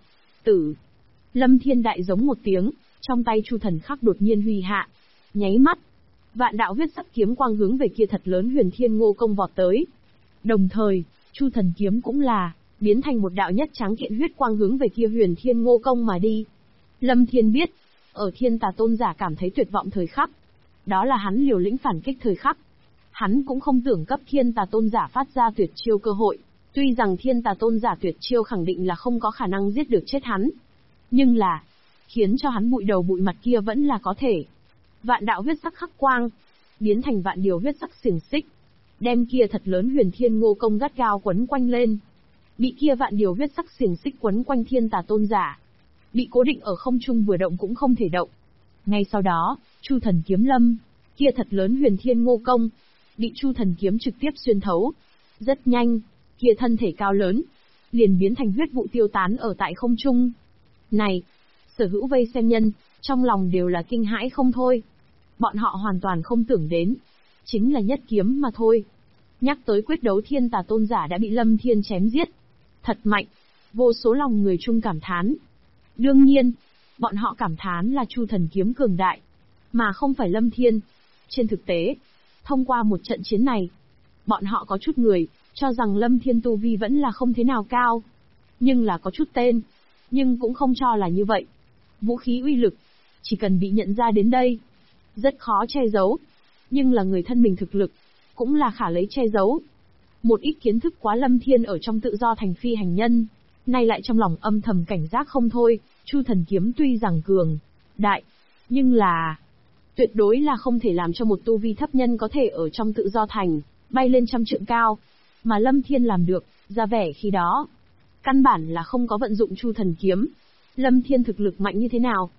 Lâm Thiên đại giống một tiếng, trong tay Chu Thần Khắc đột nhiên huy hạ. Nháy mắt, vạn đạo huyết sắc kiếm quang hướng về kia thật lớn Huyền Thiên Ngô Công vọt tới. Đồng thời, Chu Thần Kiếm cũng là biến thành một đạo nhất trắng kiện huyết quang hướng về kia Huyền Thiên Ngô Công mà đi. Lâm Thiên biết, ở Thiên Tà Tôn giả cảm thấy tuyệt vọng thời khắc, đó là hắn liều lĩnh phản kích thời khắc. Hắn cũng không tưởng cấp Thiên Tà Tôn giả phát ra tuyệt chiêu cơ hội. Tuy rằng Thiên Tà Tôn giả tuyệt chiêu khẳng định là không có khả năng giết được chết hắn, nhưng là khiến cho hắn bụi đầu bụi mặt kia vẫn là có thể. Vạn đạo huyết sắc khắc quang biến thành vạn điều huyết sắc xiềng xích, đem kia thật lớn Huyền Thiên Ngô Công gắt gao quấn quanh lên. Bị kia vạn điều huyết sắc xiềng xích quấn quanh Thiên Tà Tôn giả, bị cố định ở không trung vừa động cũng không thể động. Ngay sau đó, Chu Thần Kiếm lâm, kia thật lớn Huyền Thiên Ngô Công bị Chu Thần Kiếm trực tiếp xuyên thấu. Rất nhanh, kia thân thể cao lớn liền biến thành huyết vụ tiêu tán ở tại không trung. Này, sở hữu vây xem nhân, trong lòng đều là kinh hãi không thôi. Bọn họ hoàn toàn không tưởng đến, chính là nhất kiếm mà thôi. Nhắc tới quyết đấu Thiên Tà Tôn giả đã bị Lâm Thiên chém giết. Thật mạnh, vô số lòng người chung cảm thán. Đương nhiên, bọn họ cảm thán là Chu Thần Kiếm cường đại, mà không phải Lâm Thiên. Trên thực tế, thông qua một trận chiến này, bọn họ có chút người cho rằng Lâm Thiên tu vi vẫn là không thế nào cao, nhưng là có chút tên, nhưng cũng không cho là như vậy. Vũ khí uy lực, chỉ cần bị nhận ra đến đây, rất khó che giấu, nhưng là người thân mình thực lực, cũng là khả lấy che giấu. Một ít kiến thức quá Lâm Thiên ở trong tự do thành phi hành nhân, nay lại trong lòng âm thầm cảnh giác không thôi. Chu Thần Kiếm tuy rằng cường đại, nhưng là tuyệt đối là không thể làm cho một tu vi thấp nhân có thể ở trong tự do thành bay lên trăm trượng cao, mà Lâm Thiên làm được, ra vẻ khi đó căn bản là không có vận dụng Chu Thần Kiếm. Lâm Thiên thực lực mạnh như thế nào,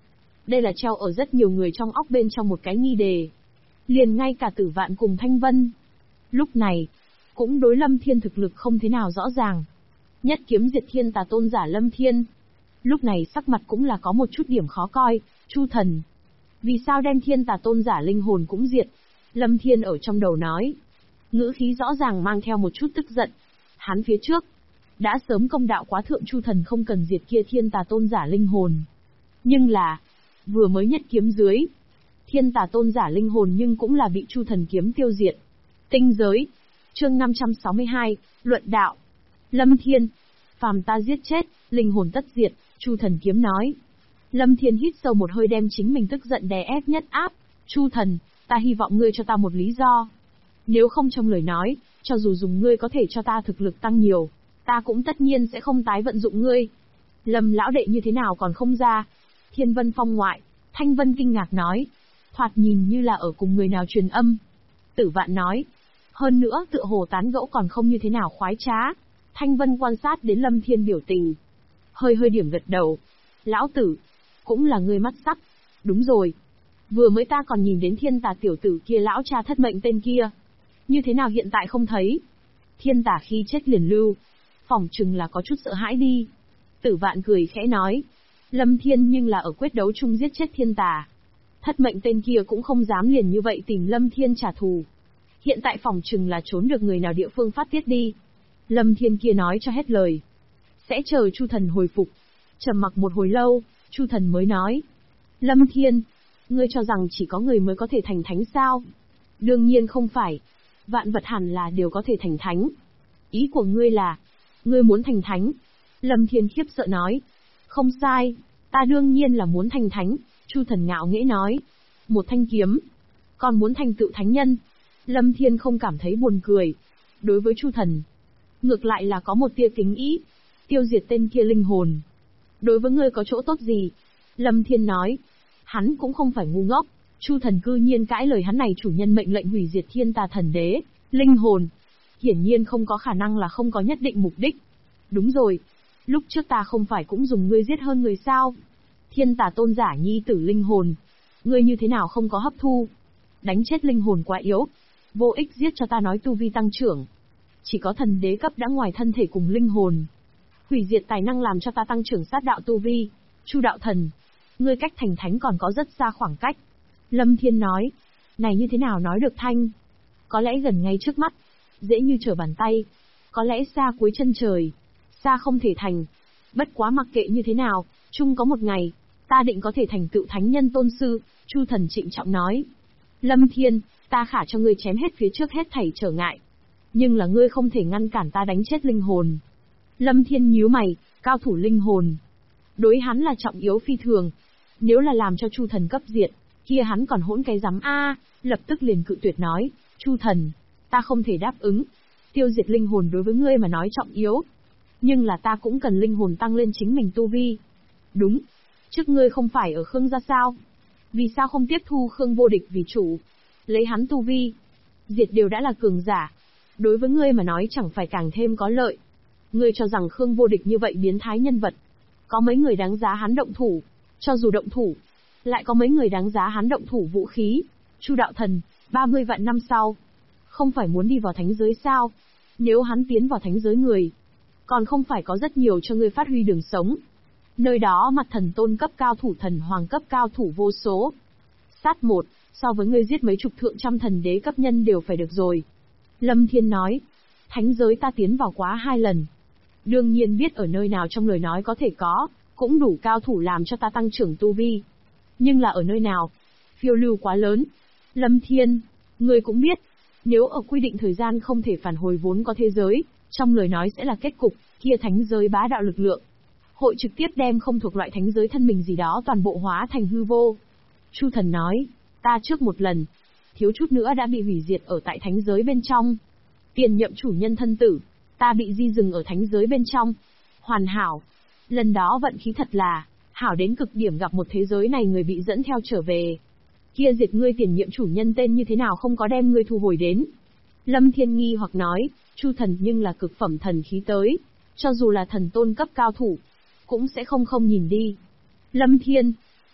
Đây là treo ở rất nhiều người trong óc bên trong một cái nghi đề. Liền ngay cả Tử Vạn cùng Thanh Vân. Lúc này, cũng đối Lâm Thiên thực lực không thế nào rõ ràng. Nhất kiếm diệt thiên tà tôn giả Lâm Thiên. Lúc này sắc mặt cũng là có một chút điểm khó coi, Chu Thần. Vì sao đem thiên tà tôn giả linh hồn cũng diệt? Lâm Thiên ở trong đầu nói. Ngữ khí rõ ràng mang theo một chút tức giận. Hắn phía trước, đã sớm công đạo quá thượng Chu Thần không cần diệt kia thiên tà tôn giả linh hồn. Nhưng là, vừa mới nhất kiếm dưới, thiên tà tôn giả linh hồn nhưng cũng là bị Chu Thần kiếm tiêu diệt. Tinh giới, chương 562, luận đạo. Lâm Thiên, phàm ta giết chết, linh hồn tất diệt, Chu Thần kiếm nói. Lâm Thiên hít sâu một hơi đem chính mình tức giận đè ép nhất áp. Chu Thần, ta hy vọng ngươi cho ta một lý do. Nếu không trong lời nói, cho dù dùng ngươi có thể cho ta thực lực tăng nhiều, ta cũng tất nhiên sẽ không tái vận dụng ngươi. Lâm lão đệ như thế nào còn không ra? Thiên Vân Phong ngoại, Thanh Vân kinh ngạc nói. Thoạt nhìn như là ở cùng người nào truyền âm. Tử Vạn nói. Hơn nữa tựa hồ tán gẫu còn không như thế nào khoái trá. Thanh Vân quan sát đến Lâm Thiên biểu tình. Hơi điểm gật đầu. Lão tử, cũng là người mắt sắc. Đúng rồi. Vừa mới ta còn nhìn đến thiên tà tiểu tử kia lão cha thất mệnh tên kia. Như thế nào hiện tại không thấy? Thiên tà khi chết liền lưu. Phỏng chừng là có chút sợ hãi đi. Tử Vạn cười khẽ nói. Lâm Thiên nhưng là ở quyết đấu chung giết chết thiên tà. Thất mệnh tên kia cũng không dám liền như vậy tìm Lâm Thiên trả thù. Hiện tại phỏng chừng là trốn được người nào địa phương phát tiết đi. Lâm Thiên kia nói cho hết lời. Sẽ chờ Chu Thần hồi phục. Trầm mặc một hồi lâu, Chu Thần mới nói. Lâm Thiên, ngươi cho rằng chỉ có người mới có thể thành thánh sao? Đương nhiên không phải. Vạn vật hẳn là đều có thể thành thánh. Ý của ngươi là, ngươi muốn thành thánh. Lâm Thiên khiếp sợ nói. Không sai, ta đương nhiên là muốn thành thánh, Chu Thần ngạo nghễ nói. Một thanh kiếm, còn muốn thành tựu thánh nhân. Lâm Thiên không cảm thấy buồn cười. Đối với Chu Thần, ngược lại là có một tia kính ý. Tiêu diệt tên kia linh hồn. Đối với ngươi có chỗ tốt gì? Lâm Thiên nói. Hắn cũng không phải ngu ngốc. Chu Thần cư nhiên cãi lời hắn này chủ nhân mệnh lệnh hủy diệt thiên tà thần đế, linh hồn. Hiển nhiên không có khả năng là không có nhất định mục đích. Đúng rồi. Lúc trước ta không phải cũng dùng ngươi giết hơn người sao? Thiên tà tôn giả nhi tử linh hồn. Ngươi như thế nào không có hấp thu? Đánh chết linh hồn quá yếu. Vô ích giết cho ta nói tu vi tăng trưởng. Chỉ có thần đế cấp đã ngoài thân thể cùng linh hồn. Hủy diệt tài năng làm cho ta tăng trưởng sát đạo tu vi. Chu đạo thần, ngươi cách thành thánh còn có rất xa khoảng cách. Lâm Thiên nói. Này như thế nào nói được thanh? Có lẽ gần ngay trước mắt. Dễ như trở bàn tay. Có lẽ xa cuối chân trời. Xa không thể thành. Bất quá mặc kệ như thế nào, chung có một ngày, ta định có thể thành tựu thánh nhân tôn sư, Chu Thần trịnh trọng nói. Lâm Thiên, ta khả cho ngươi chém hết phía trước hết thảy trở ngại. Nhưng là ngươi không thể ngăn cản ta đánh chết linh hồn. Lâm Thiên nhíu mày, cao thủ linh hồn. Đối hắn là trọng yếu phi thường. Nếu là làm cho Chu Thần cấp diệt, kia hắn còn hỗn cái rắm a, lập tức liền cự tuyệt nói, Chu Thần, ta không thể đáp ứng. Tiêu diệt linh hồn đối với ngươi mà nói trọng yếu. Nhưng là ta cũng cần linh hồn tăng lên chính mình tu vi. Đúng. Trước ngươi không phải ở Khương gia sao? Vì sao không tiếp thu Khương Vô Địch vì chủ? Lấy hắn tu vi. Diệt đều đã là cường giả. Đối với ngươi mà nói chẳng phải càng thêm có lợi. Ngươi cho rằng Khương Vô Địch như vậy biến thái nhân vật. Có mấy người đáng giá hắn động thủ. Cho dù động thủ. Lại có mấy người đáng giá hắn động thủ vũ khí. Chu đạo thần, 30 vạn năm sau. Không phải muốn đi vào thánh giới sao? Nếu hắn tiến vào thánh giới người, còn không phải có rất nhiều cho ngươi phát huy đường sống. Nơi đó mặt thần tôn cấp cao thủ thần hoàng cấp cao thủ vô số. Sát một, so với ngươi giết mấy chục thượng trăm thần đế cấp nhân đều phải được rồi. Lâm Thiên nói, thánh giới ta tiến vào quá 2 lần. Đương nhiên biết ở nơi nào trong lời nói có thể có, cũng đủ cao thủ làm cho ta tăng trưởng tu vi. Nhưng là ở nơi nào? Phiêu lưu quá lớn. Lâm Thiên, ngươi cũng biết, nếu ở quy định thời gian không thể phản hồi vốn có thế giới, trong lời nói sẽ là kết cục, kia thánh giới bá đạo lực lượng. Hội trực tiếp đem không thuộc loại thánh giới thân mình gì đó toàn bộ hóa thành hư vô. Chu Thần nói, ta trước một lần, thiếu chút nữa đã bị hủy diệt ở tại thánh giới bên trong. Tiền nhậm chủ nhân thân tử, ta bị di dừng ở thánh giới bên trong. Hoàn hảo. Lần đó vận khí thật là, hảo đến cực điểm gặp một thế giới này người bị dẫn theo trở về. Kia diệt ngươi tiền nhiệm chủ nhân tên như thế nào không có đem ngươi thu hồi đến. Lâm Thiên nghi hoặc nói, Chu Thần nhưng là cực phẩm thần khí tới, cho dù là thần tôn cấp cao thủ, cũng sẽ không nhìn đi. Lâm Thiên,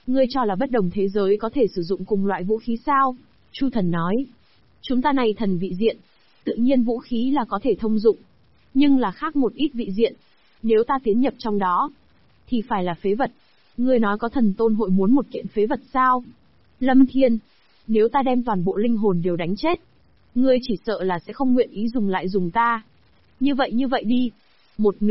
Ngươi cho là bất đồng thế giới có thể sử dụng cùng loại vũ khí sao? Chu Thần nói. Chúng ta này thần vị diện, tự nhiên vũ khí là có thể thông dụng, nhưng là khác một ít vị diện. Nếu ta tiến nhập trong đó, thì phải là phế vật. Ngươi nói có thần tôn hội muốn một kiện phế vật sao? Lâm Thiên, nếu ta đem toàn bộ linh hồn đều đánh chết, ngươi chỉ sợ là sẽ không nguyện ý dùng lại dùng ta. Như vậy đi. Một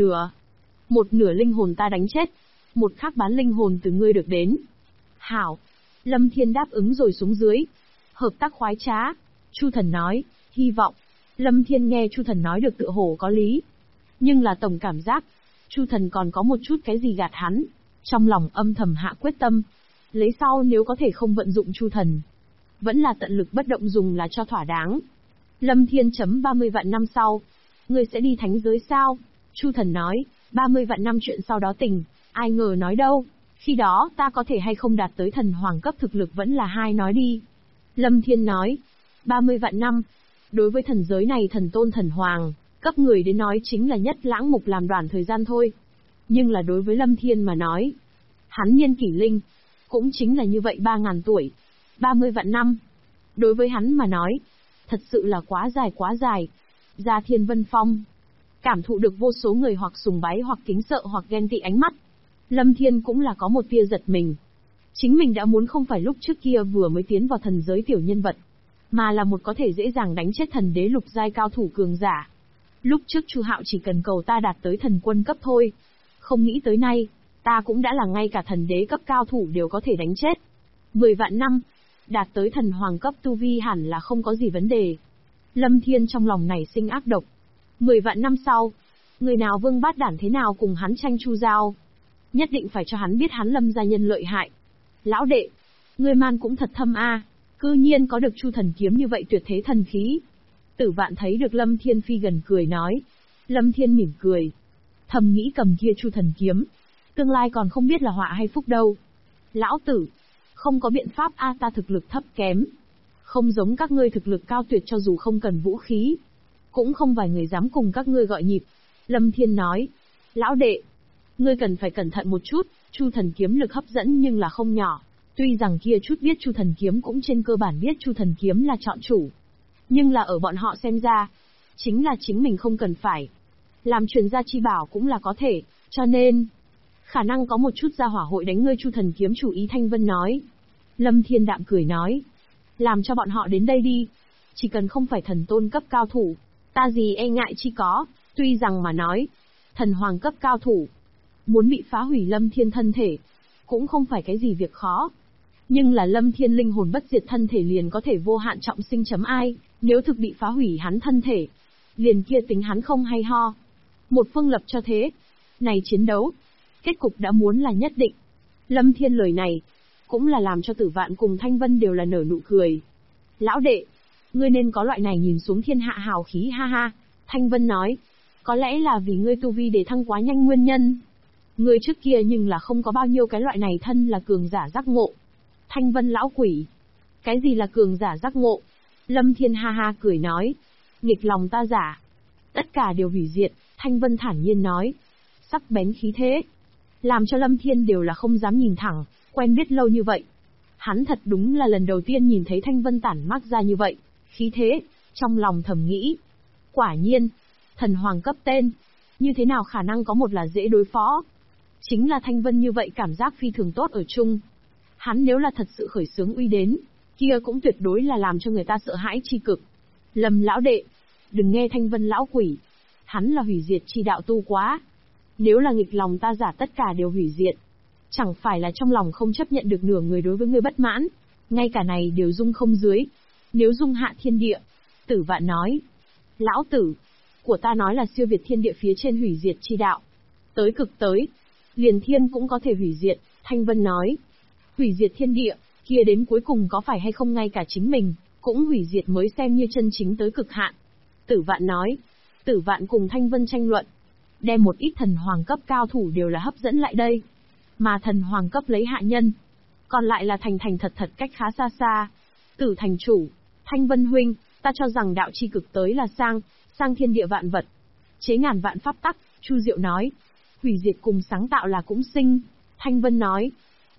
nửa linh hồn ta đánh chết, một khác bán linh hồn từ ngươi được đến. Hảo. Lâm Thiên đáp ứng rồi xuống dưới. Hợp tác khoái trá. Chu Thần nói, hy vọng. Lâm Thiên nghe Chu Thần nói được tựa hồ có lý. Nhưng là tổng cảm giác, Chu Thần còn có một chút cái gì gạt hắn. Trong lòng âm thầm hạ quyết tâm. Lấy sau nếu có thể không vận dụng Chu Thần, vẫn là tận lực bất động dùng là cho thỏa đáng. Lâm Thiên chấm 30 vạn năm sau. Ngươi sẽ đi thánh giới sao? Chu Thần nói, 30 vạn năm chuyện sau đó tình, ai ngờ nói đâu. Khi đó ta có thể hay không đạt tới thần hoàng cấp thực lực vẫn là hai nói đi. Lâm Thiên nói, 30 vạn năm. Đối với thần giới này thần tôn thần hoàng, cấp người đến nói chính là nhất lãng mục làm đoạn thời gian thôi. Nhưng là đối với Lâm Thiên mà nói, hắn niên kỷ linh, cũng chính là như vậy 3.000 tuổi. 30 vạn năm. Đối với hắn mà nói, thật sự là quá dài. Ra Thiên Vân Phong, cảm thụ được vô số người hoặc sùng bái hoặc kính sợ hoặc ghen tị ánh mắt. Lâm Thiên cũng là có một tia giật mình. Chính mình đã muốn không phải lúc trước kia vừa mới tiến vào thần giới tiểu nhân vật, mà là một có thể dễ dàng đánh chết thần đế lục giai cao thủ cường giả. Lúc trước Chu Hạo chỉ cần cầu ta đạt tới thần quân cấp thôi. Không nghĩ tới nay, ta cũng đã là ngay cả thần đế cấp cao thủ đều có thể đánh chết. 10 vạn năm, đạt tới thần hoàng cấp tu vi hẳn là không có gì vấn đề. Lâm Thiên trong lòng nảy sinh ác độc. 10 vạn năm sau, người nào vương bát đản thế nào cùng hắn tranh Chu giao, nhất định phải cho hắn biết hắn Lâm gia nhân lợi hại. Lão đệ, ngươi man cũng thật thâm a, cư nhiên có được Chu Thần kiếm như vậy tuyệt thế thần khí. Tử Vạn thấy được Lâm Thiên phi gần cười nói. Lâm Thiên mỉm cười, thầm nghĩ cầm kia Chu Thần kiếm, tương lai còn không biết là họa hay phúc đâu. Lão tử, không có biện pháp a, ta thực lực thấp kém, không giống các ngươi thực lực cao tuyệt, cho dù không cần vũ khí, cũng không vài người dám cùng các ngươi gọi nhịp. Lâm Thiên nói, lão đệ, ngươi cần phải cẩn thận một chút, Chu Thần kiếm lực hấp dẫn nhưng là không nhỏ. Tuy rằng kia chút biết Chu Thần kiếm cũng trên cơ bản biết Chu Thần kiếm là chọn chủ, nhưng là ở bọn họ xem ra, chính là chính mình không cần phải làm truyền gia chi bảo cũng là có thể, cho nên khả năng có một chút gia hỏa hội đánh ngươi Chu Thần kiếm chủ ý. Thanh Vân nói. Lâm Thiên đạm cười nói, làm cho bọn họ đến đây đi, chỉ cần không phải thần tôn cấp cao thủ, ta gì e ngại chi có. Tuy rằng mà nói, thần hoàng cấp cao thủ muốn bị phá hủy Lâm Thiên thân thể, cũng không phải cái gì việc khó. Nhưng là Lâm Thiên linh hồn bất diệt thân thể liền có thể vô hạn trọng sinh chấm ai, nếu thực bị phá hủy hắn thân thể, liền kia tính hắn không hay ho. Một phương lập cho thế, này chiến đấu, kết cục đã muốn là nhất định. Lâm Thiên lời này, cũng là làm cho Tử Vạn cùng Thanh Vân đều là nở nụ cười. Lão đệ, ngươi nên có loại này nhìn xuống thiên hạ hào khí ha ha. Thanh Vân nói, có lẽ là vì ngươi tu vi để thăng quá nhanh nguyên nhân. Ngươi trước kia nhưng là không có bao nhiêu cái loại này thân là cường giả giác ngộ. Thanh Vân lão quỷ, cái gì là cường giả giác ngộ? Lâm Thiên ha ha cười nói, nghịch lòng ta giả, tất cả đều hủy diệt. Thanh Vân thản nhiên nói, sắc bén khí thế, làm cho Lâm Thiên đều là không dám nhìn thẳng. Quen biết lâu như vậy, hắn thật đúng là lần đầu tiên nhìn thấy Thanh Vân tản mác ra như vậy khí thế. Trong lòng thầm nghĩ, quả nhiên, thần hoàng cấp tên, như thế nào khả năng có một là dễ đối phó. Chính là Thanh Vân như vậy cảm giác phi thường tốt ở chung. Hắn nếu là thật sự khởi xướng uy đến, kia cũng tuyệt đối là làm cho người ta sợ hãi chi cực. Lâm lão đệ, đừng nghe Thanh Vân lão quỷ, hắn là hủy diệt chi đạo tu quá. Nếu là nghịch lòng ta giả tất cả đều hủy diệt, chẳng phải là trong lòng không chấp nhận được nửa người đối với người bất mãn, ngay cả này đều dung không dưới. Nếu dung hạ thiên địa, Tử Vạn nói, lão tử, của ta nói là siêu việt thiên địa phía trên hủy diệt chi đạo. Tới cực tới, liền thiên cũng có thể hủy diệt. Thanh Vân nói, hủy diệt thiên địa, kia đến cuối cùng có phải hay không ngay cả chính mình cũng hủy diệt mới xem như chân chính tới cực hạn. Tử Vạn nói. Tử Vạn cùng Thanh Vân tranh luận, đem một ít thần hoàng cấp cao thủ đều là hấp dẫn lại đây, mà thần hoàng cấp lấy hạ nhân, còn lại là thành thành thật thật cách khá xa xa. Tử thành chủ, Thanh Vân huynh, ta cho rằng đạo chi cực tới là sang thiên địa vạn vật, chế ngàn vạn pháp tắc. Chu Diệu nói, hủy diệt cùng sáng tạo là cũng sinh. Thanh Vân nói,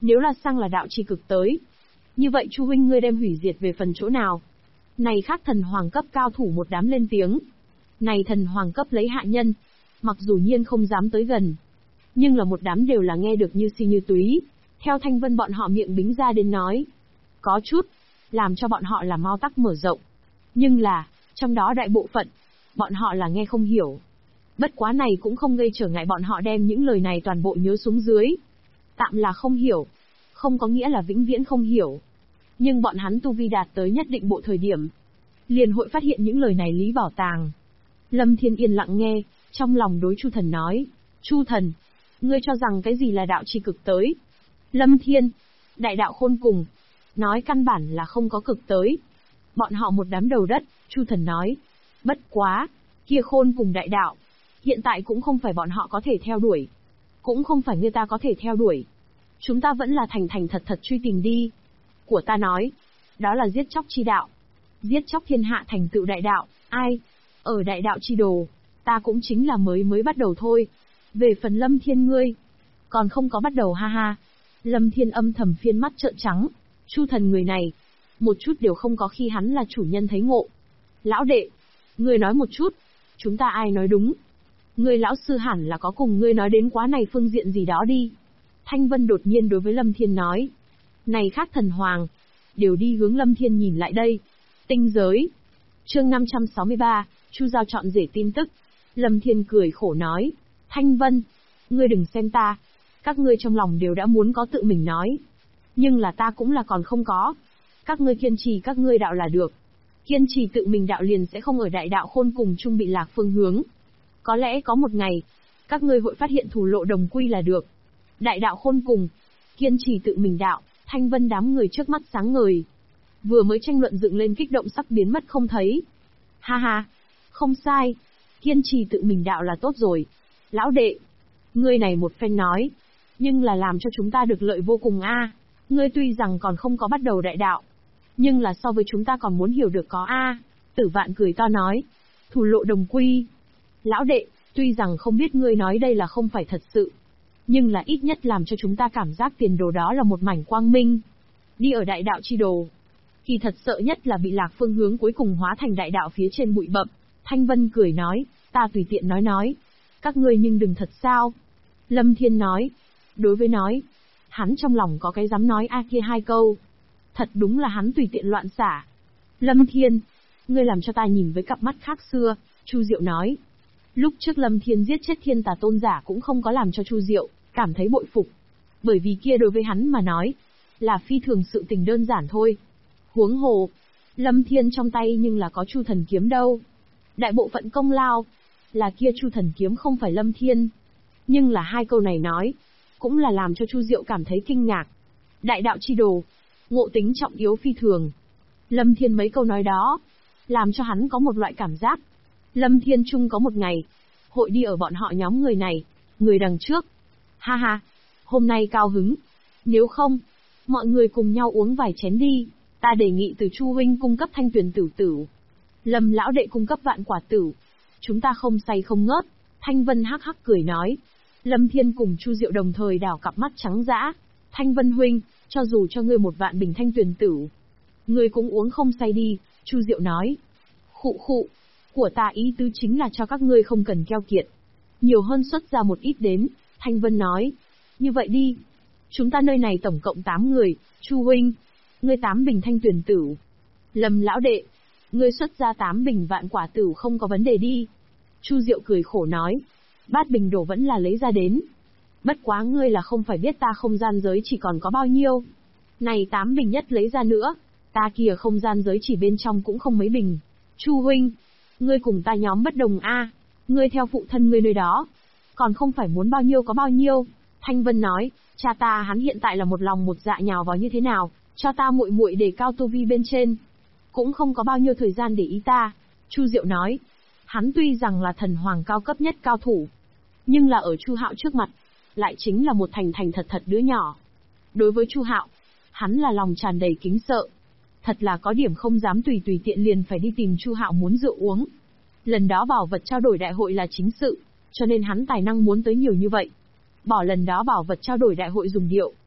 Nếu là sang là đạo chi cực tới, như vậy Chu huynh ngươi đem hủy diệt về phần chỗ nào? Này khác thần hoàng cấp cao thủ một đám lên tiếng. Này thần hoàng cấp lấy hạ nhân, mặc dù nhiên không dám tới gần, nhưng là một đám đều là nghe được như si như túy. Theo Thanh Vân bọn họ miệng bính ra đến nói, có chút làm cho bọn họ là mau tắc mở rộng. Nhưng là, trong đó đại bộ phận, bọn họ là nghe không hiểu. Bất quá này cũng không gây trở ngại bọn họ đem những lời này toàn bộ nhớ xuống dưới. Tạm là không hiểu, không có nghĩa là vĩnh viễn không hiểu. Nhưng bọn hắn tu vi đạt tới nhất định bộ thời điểm, liền hội phát hiện những lời này lý bảo tàng. Lâm Thiên yên lặng nghe, trong lòng đối Chu Thần nói, Chu Thần, ngươi cho rằng cái gì là đạo chi cực tới? Lâm Thiên, đại đạo khôn cùng, nói căn bản là không có cực tới. Bọn họ một đám đầu đất, Chu Thần nói, bất quá, kia khôn cùng đại đạo, hiện tại cũng không phải bọn họ có thể theo đuổi, cũng không phải người ta có thể theo đuổi. Chúng ta vẫn là thành thành thật thật truy tìm đi. Của ta nói, đó là giết chóc chi đạo. Giết chóc thiên hạ thành tựu đại đạo, ai? Ở đại đạo chi đồ, ta cũng chính là mới bắt đầu thôi. Về phần Lâm Thiên ngươi, còn không có bắt đầu ha ha. Lâm Thiên âm thầm phiên mắt trợn trắng. Chu Thần người này, một chút đều không có khi hắn là chủ nhân thấy ngộ. Lão đệ, ngươi nói một chút, chúng ta ai nói đúng? Ngươi lão sư hẳn là có cùng ngươi nói đến quá này phương diện gì đó đi. Thanh Vân đột nhiên đối với Lâm Thiên nói. Này khác thần hoàng, đều đi hướng Lâm Thiên nhìn lại đây. Tinh giới. Chương 563, Chu Giao chọn rể tin tức. Lâm Thiên cười khổ nói. Thanh Vân, ngươi đừng xem ta. Các ngươi trong lòng đều đã muốn có tự mình nói. Nhưng là ta cũng là còn không có. Các ngươi kiên trì các ngươi đạo là được. Kiên trì tự mình đạo liền sẽ không ở đại đạo khôn cùng chung bị lạc phương hướng. Có lẽ có một ngày, các ngươi hội phát hiện thủ lộ đồng quy là được. Đại đạo khôn cùng, kiên trì tự mình đạo, Thanh Vân đám người trước mắt sáng ngời. Vừa mới tranh luận dựng lên kích động sắc biến mất không thấy. Ha ha, không sai, kiên trì tự mình đạo là tốt rồi. Lão đệ, ngươi này một phen nói, nhưng là làm cho chúng ta được lợi vô cùng a. Ngươi tuy rằng còn không có bắt đầu đại đạo, nhưng là so với chúng ta còn muốn hiểu được có a. Tử Vạn cười to nói, thủ lộ đồng quy. Lão đệ, tuy rằng không biết ngươi nói đây là không phải thật sự, nhưng là ít nhất làm cho chúng ta cảm giác tiền đồ đó là một mảnh quang minh. Đi ở đại đạo chi đồ, kỳ thật sợ nhất là bị lạc phương hướng cuối cùng hóa thành đại đạo phía trên bụi bậm. Thanh Vân cười nói, ta tùy tiện nói. Các ngươi nhưng đừng thật sao. Lâm Thiên nói, đối với nói, hắn trong lòng có cái dám nói a kia hai câu. Thật đúng là hắn tùy tiện loạn xả. Lâm Thiên, ngươi làm cho ta nhìn với cặp mắt khác xưa, Chu Diệu nói. Lúc trước Lâm Thiên giết chết Thiên Tà Tôn giả cũng không có làm cho Chu Diệu cảm thấy bội phục, bởi vì kia đối với hắn mà nói, là phi thường sự tình đơn giản thôi. Huống hồ, Lâm Thiên trong tay nhưng là có Chu Thần kiếm đâu. Đại bộ phận công lao, là kia Chu Thần kiếm không phải Lâm Thiên. Nhưng là hai câu này nói, cũng là làm cho Chu Diệu cảm thấy kinh ngạc. Đại đạo chi đồ, ngộ tính trọng yếu phi thường. Lâm Thiên mấy câu nói đó, làm cho hắn có một loại cảm giác. Lâm Thiên Trung có một ngày, hội đi ở bọn họ nhóm người này, người đằng trước. Ha ha, hôm nay cao hứng. Nếu không, mọi người cùng nhau uống vài chén đi. Ta đề nghị từ Chu huynh cung cấp thanh tuyền tử tử. Lâm lão đệ cung cấp vạn quả tử. Chúng ta không say không ngớt. Thanh Vân hắc hắc cười nói. Lâm Thiên cùng Chu Diệu đồng thời đảo cặp mắt trắng dã. Thanh Vân huynh, cho dù cho ngươi một vạn bình thanh tuyền tử, ngươi cũng uống không say đi, Chu Diệu nói. Khụ khụ, của ta ý tứ chính là cho các ngươi không cần keo kiệt. Nhiều hơn xuất ra một ít đến, Thanh Vân nói. Như vậy đi. Chúng ta nơi này tổng cộng 8 người, Chu huynh, ngươi 8 bình thanh tuyền tử. Lâm lão đệ, ngươi xuất ra 8 bình vạn quả tử không có vấn đề đi. Chu Diệu cười khổ nói. Bát bình đổ vẫn là lấy ra đến. Bất quá ngươi là không phải biết ta không gian giới chỉ còn có bao nhiêu. Này 8 bình nhất lấy ra nữa, ta kìa không gian giới chỉ bên trong cũng không mấy bình. Chu huynh, ngươi cùng ta nhóm bất đồng a, ngươi theo phụ thân ngươi nơi đó, còn không phải muốn bao nhiêu có bao nhiêu. Thanh Vân nói, cha ta hắn hiện tại là một lòng một dạ nhào vào như thế nào, cho ta muội muội để cao tu vi bên trên, cũng không có bao nhiêu thời gian để ý ta. Chu Diệu nói, hắn tuy rằng là thần hoàng cao cấp nhất cao thủ, nhưng là ở Chu Hạo trước mặt, lại chính là một thành thành thật thật đứa nhỏ. Đối với Chu Hạo, hắn là lòng tràn đầy kính sợ. Thật là có điểm không dám tùy tiện liền phải đi tìm Chu Hạo muốn rượu uống. Lần đó bảo vật trao đổi đại hội là chính sự, cho nên hắn tài năng muốn tới nhiều như vậy. Bỏ lần đó bảo vật trao đổi đại hội dùng điệu.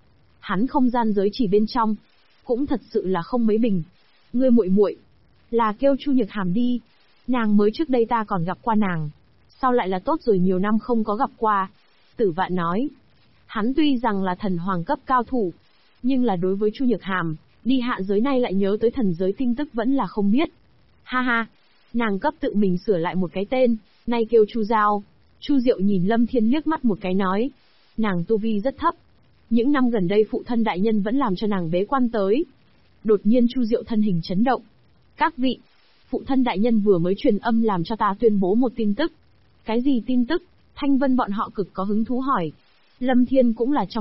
Hắn không gian giới chỉ bên trong, cũng thật sự là không mấy bình. Ngươi muội muội, là kêu Chu Nhược Hàm đi. Nàng mới trước đây ta còn gặp qua nàng. Sao lại là tốt rồi nhiều năm không có gặp qua? Tử Vạn nói. Hắn tuy rằng là thần hoàng cấp cao thủ, nhưng là đối với Chu Nhược Hàm, đi hạ giới nay lại nhớ tới thần giới tin tức vẫn là không biết. Ha ha, nàng cấp tự mình sửa lại một cái tên, nay kêu Chu Giao. Chu Diệu nhìn Lâm Thiên liếc mắt một cái nói. Nàng tu vi rất thấp. Những năm gần đây phụ thân đại nhân vẫn làm cho nàng bế quan tới. Đột nhiên Chu Diệu thân hình chấn động. Các vị, phụ thân đại nhân vừa mới truyền âm làm cho ta tuyên bố một tin tức. Cái gì tin tức? Thanh Vân bọn họ cực có hứng thú hỏi. Lâm Thiên cũng là trong